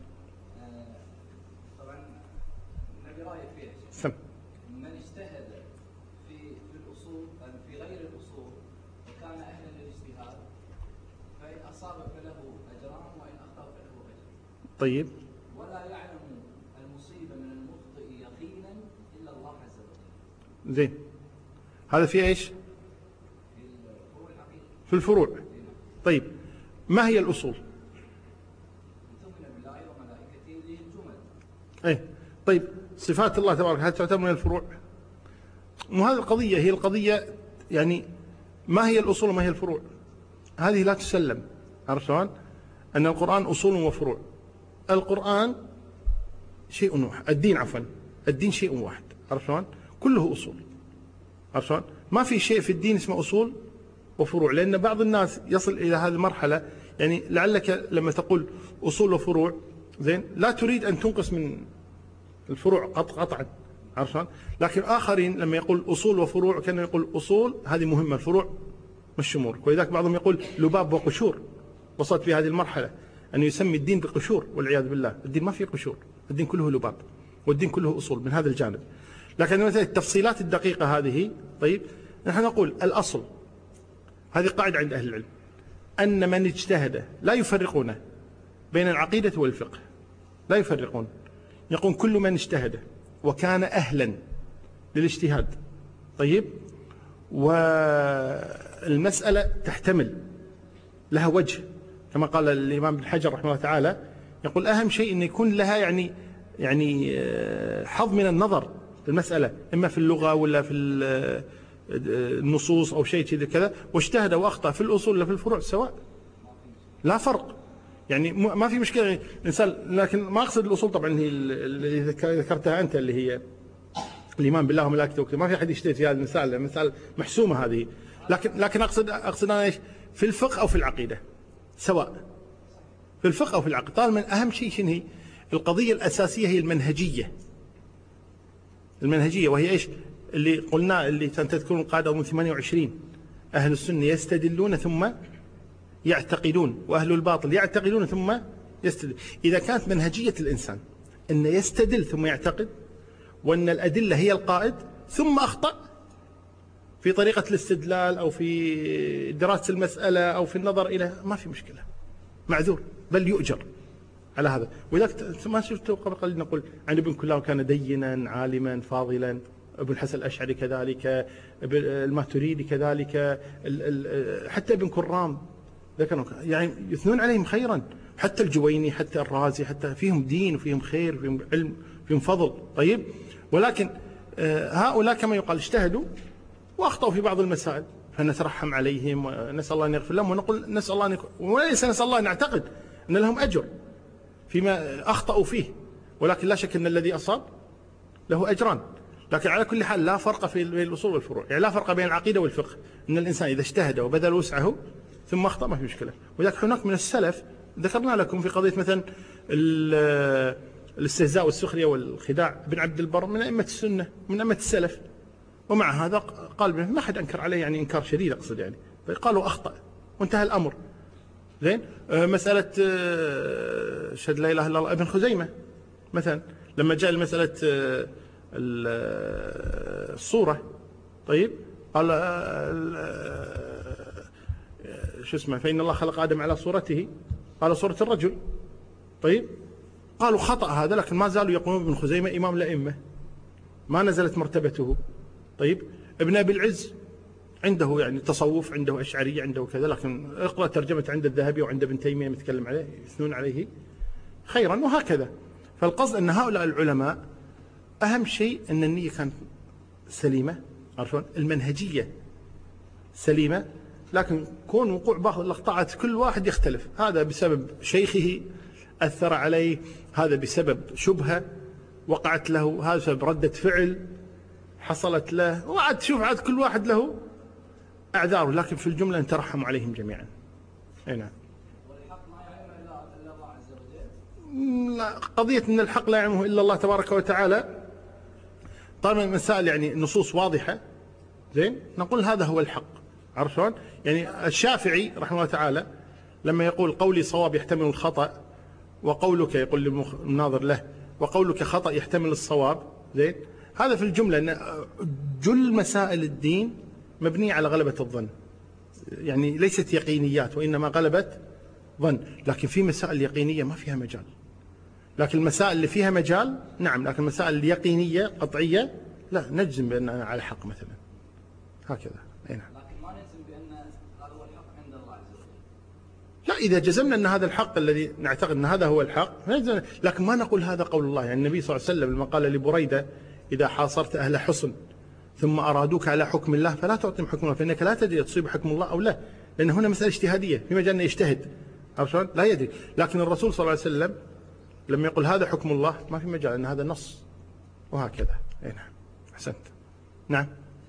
طبعا نبي رأيك فيها شيخ. سم. من اجتهد في الأصول في غير الأصول وكان أهلا للاجتهاد، فإن أصاب فله أجران وإن أخطأ فله أجر. طيب. ولا يعلم المصيب من المخطئ يقينا إلا الله عز وجل. زين. هذا في ايش؟ في الفروع. طيب ما هي الأصول؟ تؤمن بالله وملائكته ذي الجمل. ايه طيب صفات الله تبارك هل تعتبر من الفروع؟ وهذه القضية هي القضية يعني ما هي الأصول وما هي الفروع؟ هذه لا تسلم. عرفت شلون؟ أن القرآن أصول وفروع. القرآن شيء واحد، الدين شيء واحد. عرفت شلون؟ كله أصول. عرفت شلون؟ ما في شيء في الدين اسمه أصول وفروع، لأن بعض الناس يصل إلى هذه المرحلة، يعني لعلك لما تقول أصول وفروع زين لا تريد أن تنقص من الفروع قطعا. عرفت شلون؟ لكن آخرين لما يقول أصول وفروع كان يقول أصول هذه مهمة، الفروع مش أمور. ولذلك بعضهم يقول لباب وقشور. وصلت في هذه المرحلة أن يسمي الدين بقشور، والعياذ بالله. الدين ما فيه قشور، الدين كله لباب، والدين كله أصول من هذا الجانب. لكن مثلا التفصيلات الدقيقة هذه، طيب نحن نقول الأصل، هذه قاعدة عند أهل العلم، أن من اجتهد لا يفرقون بين العقيدة والفقه، لا يفرقون. يقول كل من اجتهد وكان أهلا للاجتهاد، طيب، والمسألة تحتمل لها وجه، كما قال الإمام ابن حجر رحمه الله تعالى، يقول أهم شيء أن يكون لها يعني حظ من النظر في المسألة، إما في اللغة ولا في النصوص أو شيء كذا، واجتهد وأخطأ في الأصول ولا في الفروع سواء، لا فرق. يعني ما في مشكلة يعني الإنسان، لكن ما أقصد الأصول طبعا هي اللي ذكرتها أنت، اللي هي الإيمان بالله وملائكته وكذا، ما في أحد يجتهد في هذه المسألة، مسألة محسومة هذه. لكن أقصد أنا إيش؟ في الفقه أو في العقيدة سواء، في الفقه أو في العقيدة. طالما أهم شيء شنو هي؟ القضية الأساسية هي المنهجية، وهي إيش؟ اللي قلنا، اللي تذكرون القاعدة من 28: أهل السنة يستدلون ثم يعتقدون، وأهل الباطل يعتقدون ثم يستدل. إذا كانت منهجية الإنسان أن يستدل ثم يعتقد، وأن الأدلة هي القائد، ثم أخطأ في طريقة الاستدلال أو في دراسة المسألة أو في النظر إلى، ما في مشكلة، معذور، بل يؤجر على هذا. ولذلك ما شفت قبل قليل نقول عن ابن كلاب كان دينا عالما فاضلا، ابن الحسن الأشعري كذلك، الماتريدي كذلك، حتى ابن كرام ذكروا يعني يثنون عليهم خيرا، حتى الجويني، حتى الرازي، حتى فيهم دين وفيهم خير وفيهم علم وفيهم فضل. طيب، ولكن هؤلاء كما يقال اجتهدوا وأخطأوا في بعض المسائل، فنترحم عليهم ونسأل الله أن يغفر لهم، ونقول نسأل الله وليس نسأل الله أن نعتقد أن لهم أجر فيما أخطأوا فيه، ولكن لا شك أن الذي أصاب له أجران. لكن على كل حال لا فرق في الأصول والفروع، يعني لا فرق بين العقيدة والفقه. أن الإنسان إذا اجتهد وبذل وسعه ثم أخطأ ما في مشكلة. ولذلك هناك من السلف ذكرنا لكم في قضية مثلا الاستهزاء والسخرية والخداع، ابن عبد البر من أئمة السنة، من أئمة السلف، ومع هذا قال ما حد أنكر عليه، يعني إنكار شديد أقصد، يعني قالوا أخطأ وانتهى الأمر. زين، مسألة شهد لا إله إلا الله، ابن خزيمة مثلا لما جاء المسألة الصورة، طيب، قال شو اسمه، فإن الله خلق آدم على صورته، قال صورة الرجل، طيب، قالوا خطأ هذا، لكن ما زالوا يقولون ابن خزيمة إمام الأئمة، ما نزلت مرتبته. طيب، ابن أبي العز عنده يعني تصوف، عنده أشعرية، عنده كذا، لكن اقرأ ترجمة عند الذهبي وعند ابن تيمية متكلم عليه، يثنون عليه خيرا، وهكذا. فالقصد أن هؤلاء العلماء أهم شيء أن النية كانت سليمة، عرفون، المنهجية سليمة، لكن كون وقوع بعض الأخطاء كل واحد يختلف، هذا بسبب شيخه أثر عليه، هذا بسبب شبهة وقعت له، هذا بسبب ردة فعل حصلت له، وعاد تشوف عاد كل واحد له أعذاره، لكن في الجملة نترحم عليهم جميعا. أي نعم. والحق ما يعلمه إلا الله عز وجل. لا، قضية أن الحق لا يعلمه إلا الله تبارك وتعالى، طالما المسائل يعني النصوص واضحة، زين، نقول هذا هو الحق. عرفون؟ يعني الشافعي رحمه الله تعالى لما يقول قولي صواب يحتمل الخطأ، وقولك، يقول للمناظر له، وقولك خطأ يحتمل الصواب، زين، هذا في الجملة أن جل مسائل الدين مبنية على غلبة الظن، يعني ليست يقينيات وإنما غلبة ظن. لكن في مسائل يقينية ما فيها مجال، لكن المسائل اللي فيها مجال نعم، لكن المسائل اليقينية قطعية لا، نجزم بأننا على حق مثلا، هكذا. أي نعم. لكن ما نجزم بأن هذا هو الحق عند الله عز وجل. لا، إذا جزمنا أن هذا الحق الذي نعتقد أن هذا هو الحق، لكن ما نقول هذا قول الله. يعني النبي صلى الله عليه وسلم لما قال لبريدة إذا حاصرت أهل حصن ثم أرادوك على حكم الله فلا تعطيهم حكم الله، فإنك لا تدري تصيب حكم الله أو لا، لأن هنا مسألة اجتهادية، في مجال أن يجتهد لا يدري. لكن الرسول صلى الله عليه وسلم لما يقول هذا حكم الله ما في مجال أن هذا نص، وهكذا. نعم أحسنت. نعم.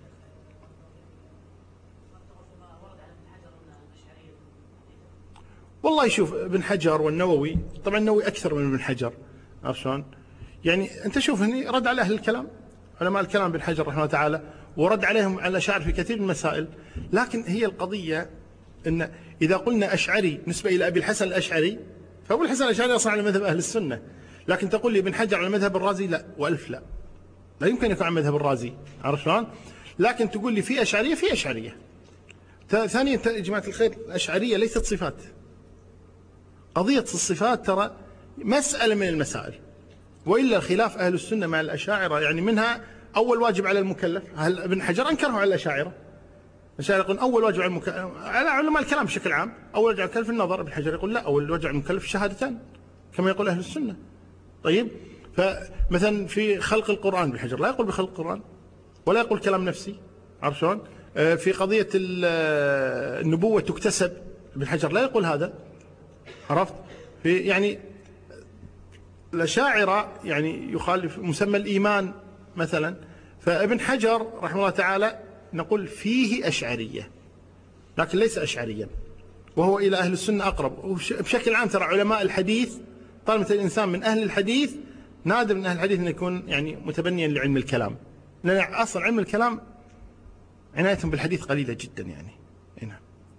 والله شوف ابن حجر والنووي، طبعا النووي أكثر من ابن حجر، عرفت شلون؟ يعني أنت شوف هني رد على أهل الكلام، علماء الكلام ابن حجر رحمه الله تعالى، ورد عليهم على الأشاعرة في كثير من المسائل. لكن هي القضية أن إذا قلنا أشعري نسبة إلى أبي الحسن الأشعري، فأبو الحسن الأشعري أصلا على مذهب أهل السنة، لكن تقول لي ابن حجر على مذهب الرازي، لا وألف لا، لا يمكن يكون على مذهب الرازي، عرفت شلون؟ لكن تقول لي في أشعرية، في أشعرية. ثانيا يا جماعة الخير، الأشعرية ليست صفات. قضية الصفات ترى مسألة من المسائل، وإلا خلاف أهل السنة مع الأشاعرة يعني منها أول واجب على المكلف. هل ابن حجر أنكره على الأشاعرة؟ الأشاعرة يقول أول واجب على المكلف، على علماء الكلام بشكل عام أول واجب على المكلف النظر، ابن حجر يقول لا، أول واجب على المكلف الشهادتان كما يقول أهل السنة. طيب، فمثلا في خلق القرآن ابن حجر لا يقول بخلق القرآن ولا يقول كلام نفسي، عرفت شلون؟ في قضية النبوة تكتسب ابن حجر لا يقول هذا، عرفت؟ في يعني الأشاعرة يعني يخالف مسمى الإيمان مثلا، فابن حجر رحمه الله تعالى نقول فيه أشعرية لكن ليس أشعريا، وهو إلى أهل السنة أقرب. وبشكل عام ترى علماء الحديث طالما الإنسان من أهل الحديث نادر من أهل الحديث أن يكون يعني متبنيا لعلم الكلام، لأن أصلا علم الكلام عنايتهم بالحديث قليلة جدا يعني. هنا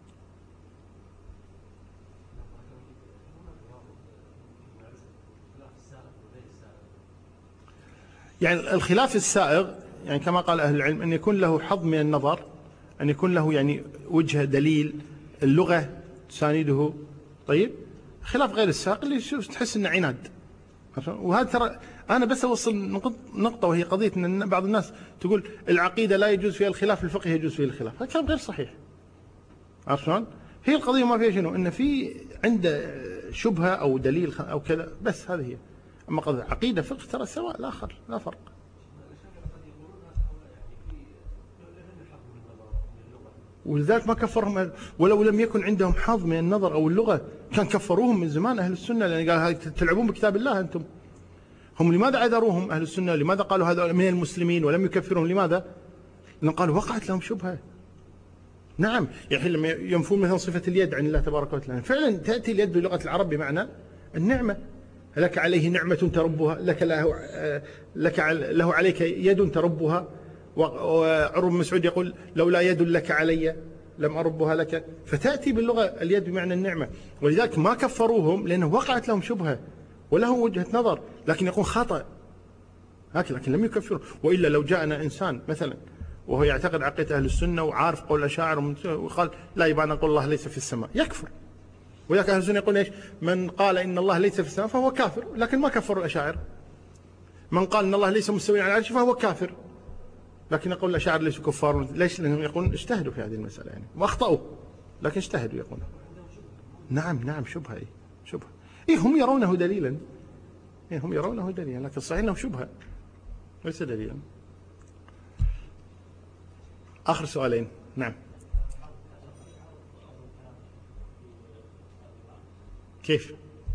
يعني الخلاف السائغ يعني كما قال أهل العلم أن يكون له حظ من النظر، أن يكون له يعني وجه دليل، اللغة تسانده. طيب، خلاف غير السائغ اللي تحس أنه عناد. وهذا ترى أنا بس أوصل نقطة، وهي قضية أن بعض الناس تقول العقيدة لا يجوز فيها الخلاف، الفقه يجوز فيه الخلاف. هذا كلام غير صحيح، عرفت شلون؟ هي القضية ما فيها شنو، أن في عنده شبهة أو دليل أو كذا، بس هذه هي. أما قضية عقيدة فقه ترى سواء، لا فرق. ولذلك ما كفرهم، ولو لم يكن عندهم حظ من النظر أو اللغة كان كفروهم من زمان أهل السنة، لأن قال تلعبون بكتاب الله أنتم. هم لماذا عذروهم أهل السنة؟ لماذا قالوا هذا من المسلمين ولم يكفرهم؟ لماذا؟ لأن قالوا وقعت لهم شبهة. نعم، يعني لما ينفون مثلا صفة اليد عن الله تبارك وتعالى، فعلا تأتي اليد بلغة العرب بمعنى النعمة، لك عليه نعمة تربها، لك له عليك يد تربها. وعروة بن مسعود يقول لولا يد لك علي لم أربها لك، فتأتي باللغة اليد بمعنى النعمة. ولذلك ما كفروهم لأنه وقعت لهم شبهة ولهم وجهة نظر، لكن يكون خطأ هكذا، لكن لم يكفروا. وإلا لو جاءنا إنسان مثلا وهو يعتقد عقيدة أهل السنة وعارف قول الأشاعرة وقال لا يبقى نقول الله ليس في السماء، يكفر. وذاك أهل السنة يقول إيش؟ من قال إن الله ليس في السماء فهو كافر، لكن ما كفروا الأشاعرة. من قال إن الله ليس مستويا على العرش فهو كافر، لكن يقول الأشاعرة ليسوا كفار. ليش؟ لأنهم يقولون اجتهدوا في هذه المسألة يعني، وأخطأوا لكن اجتهدوا يقولون. نعم شبهة، شبهة. هم يرونه دليلا، هم يرونه دليلا، لكن صحيح أنه شبهة ليس دليلا. آخر سؤالين. نعم. كيف؟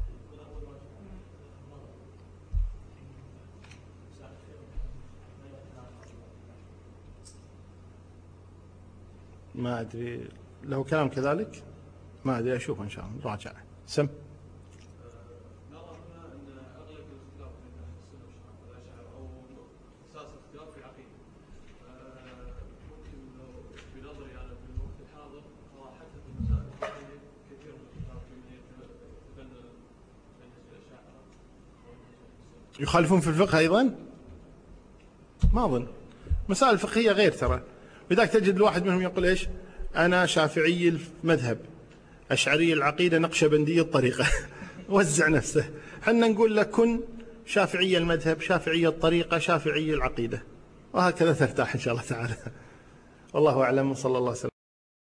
ما أدري، له كلام كذلك، ما أدري، أشوف إن شاء الله نراجع. سم. نرى هنا أن أغلب الاختلاف بين أهل السنة والأشاعرة أو أساس الاختلاف في العقيدة، ممكن بنظري أنا في الوقت الحاضر حتى في المسائل الفقهية كثير من الاختلاف في من يتبنى منهج الأشاعرة. يخالفون في الفقه أيضا؟ ما أظن، مسائل الفقهية غير ترى. لذلك تجد الواحد منهم يقول إيش؟ أنا شافعي المذهب، أشعري العقيدة، نقشبندي الطريقة. وزع نفسه. حنا نقول لك كن شافعي المذهب، شافعي الطريقة، شافعي العقيدة، وهكذا ترتاح إن شاء الله تعالى. والله أعلم، صلى الله عليه وسلم.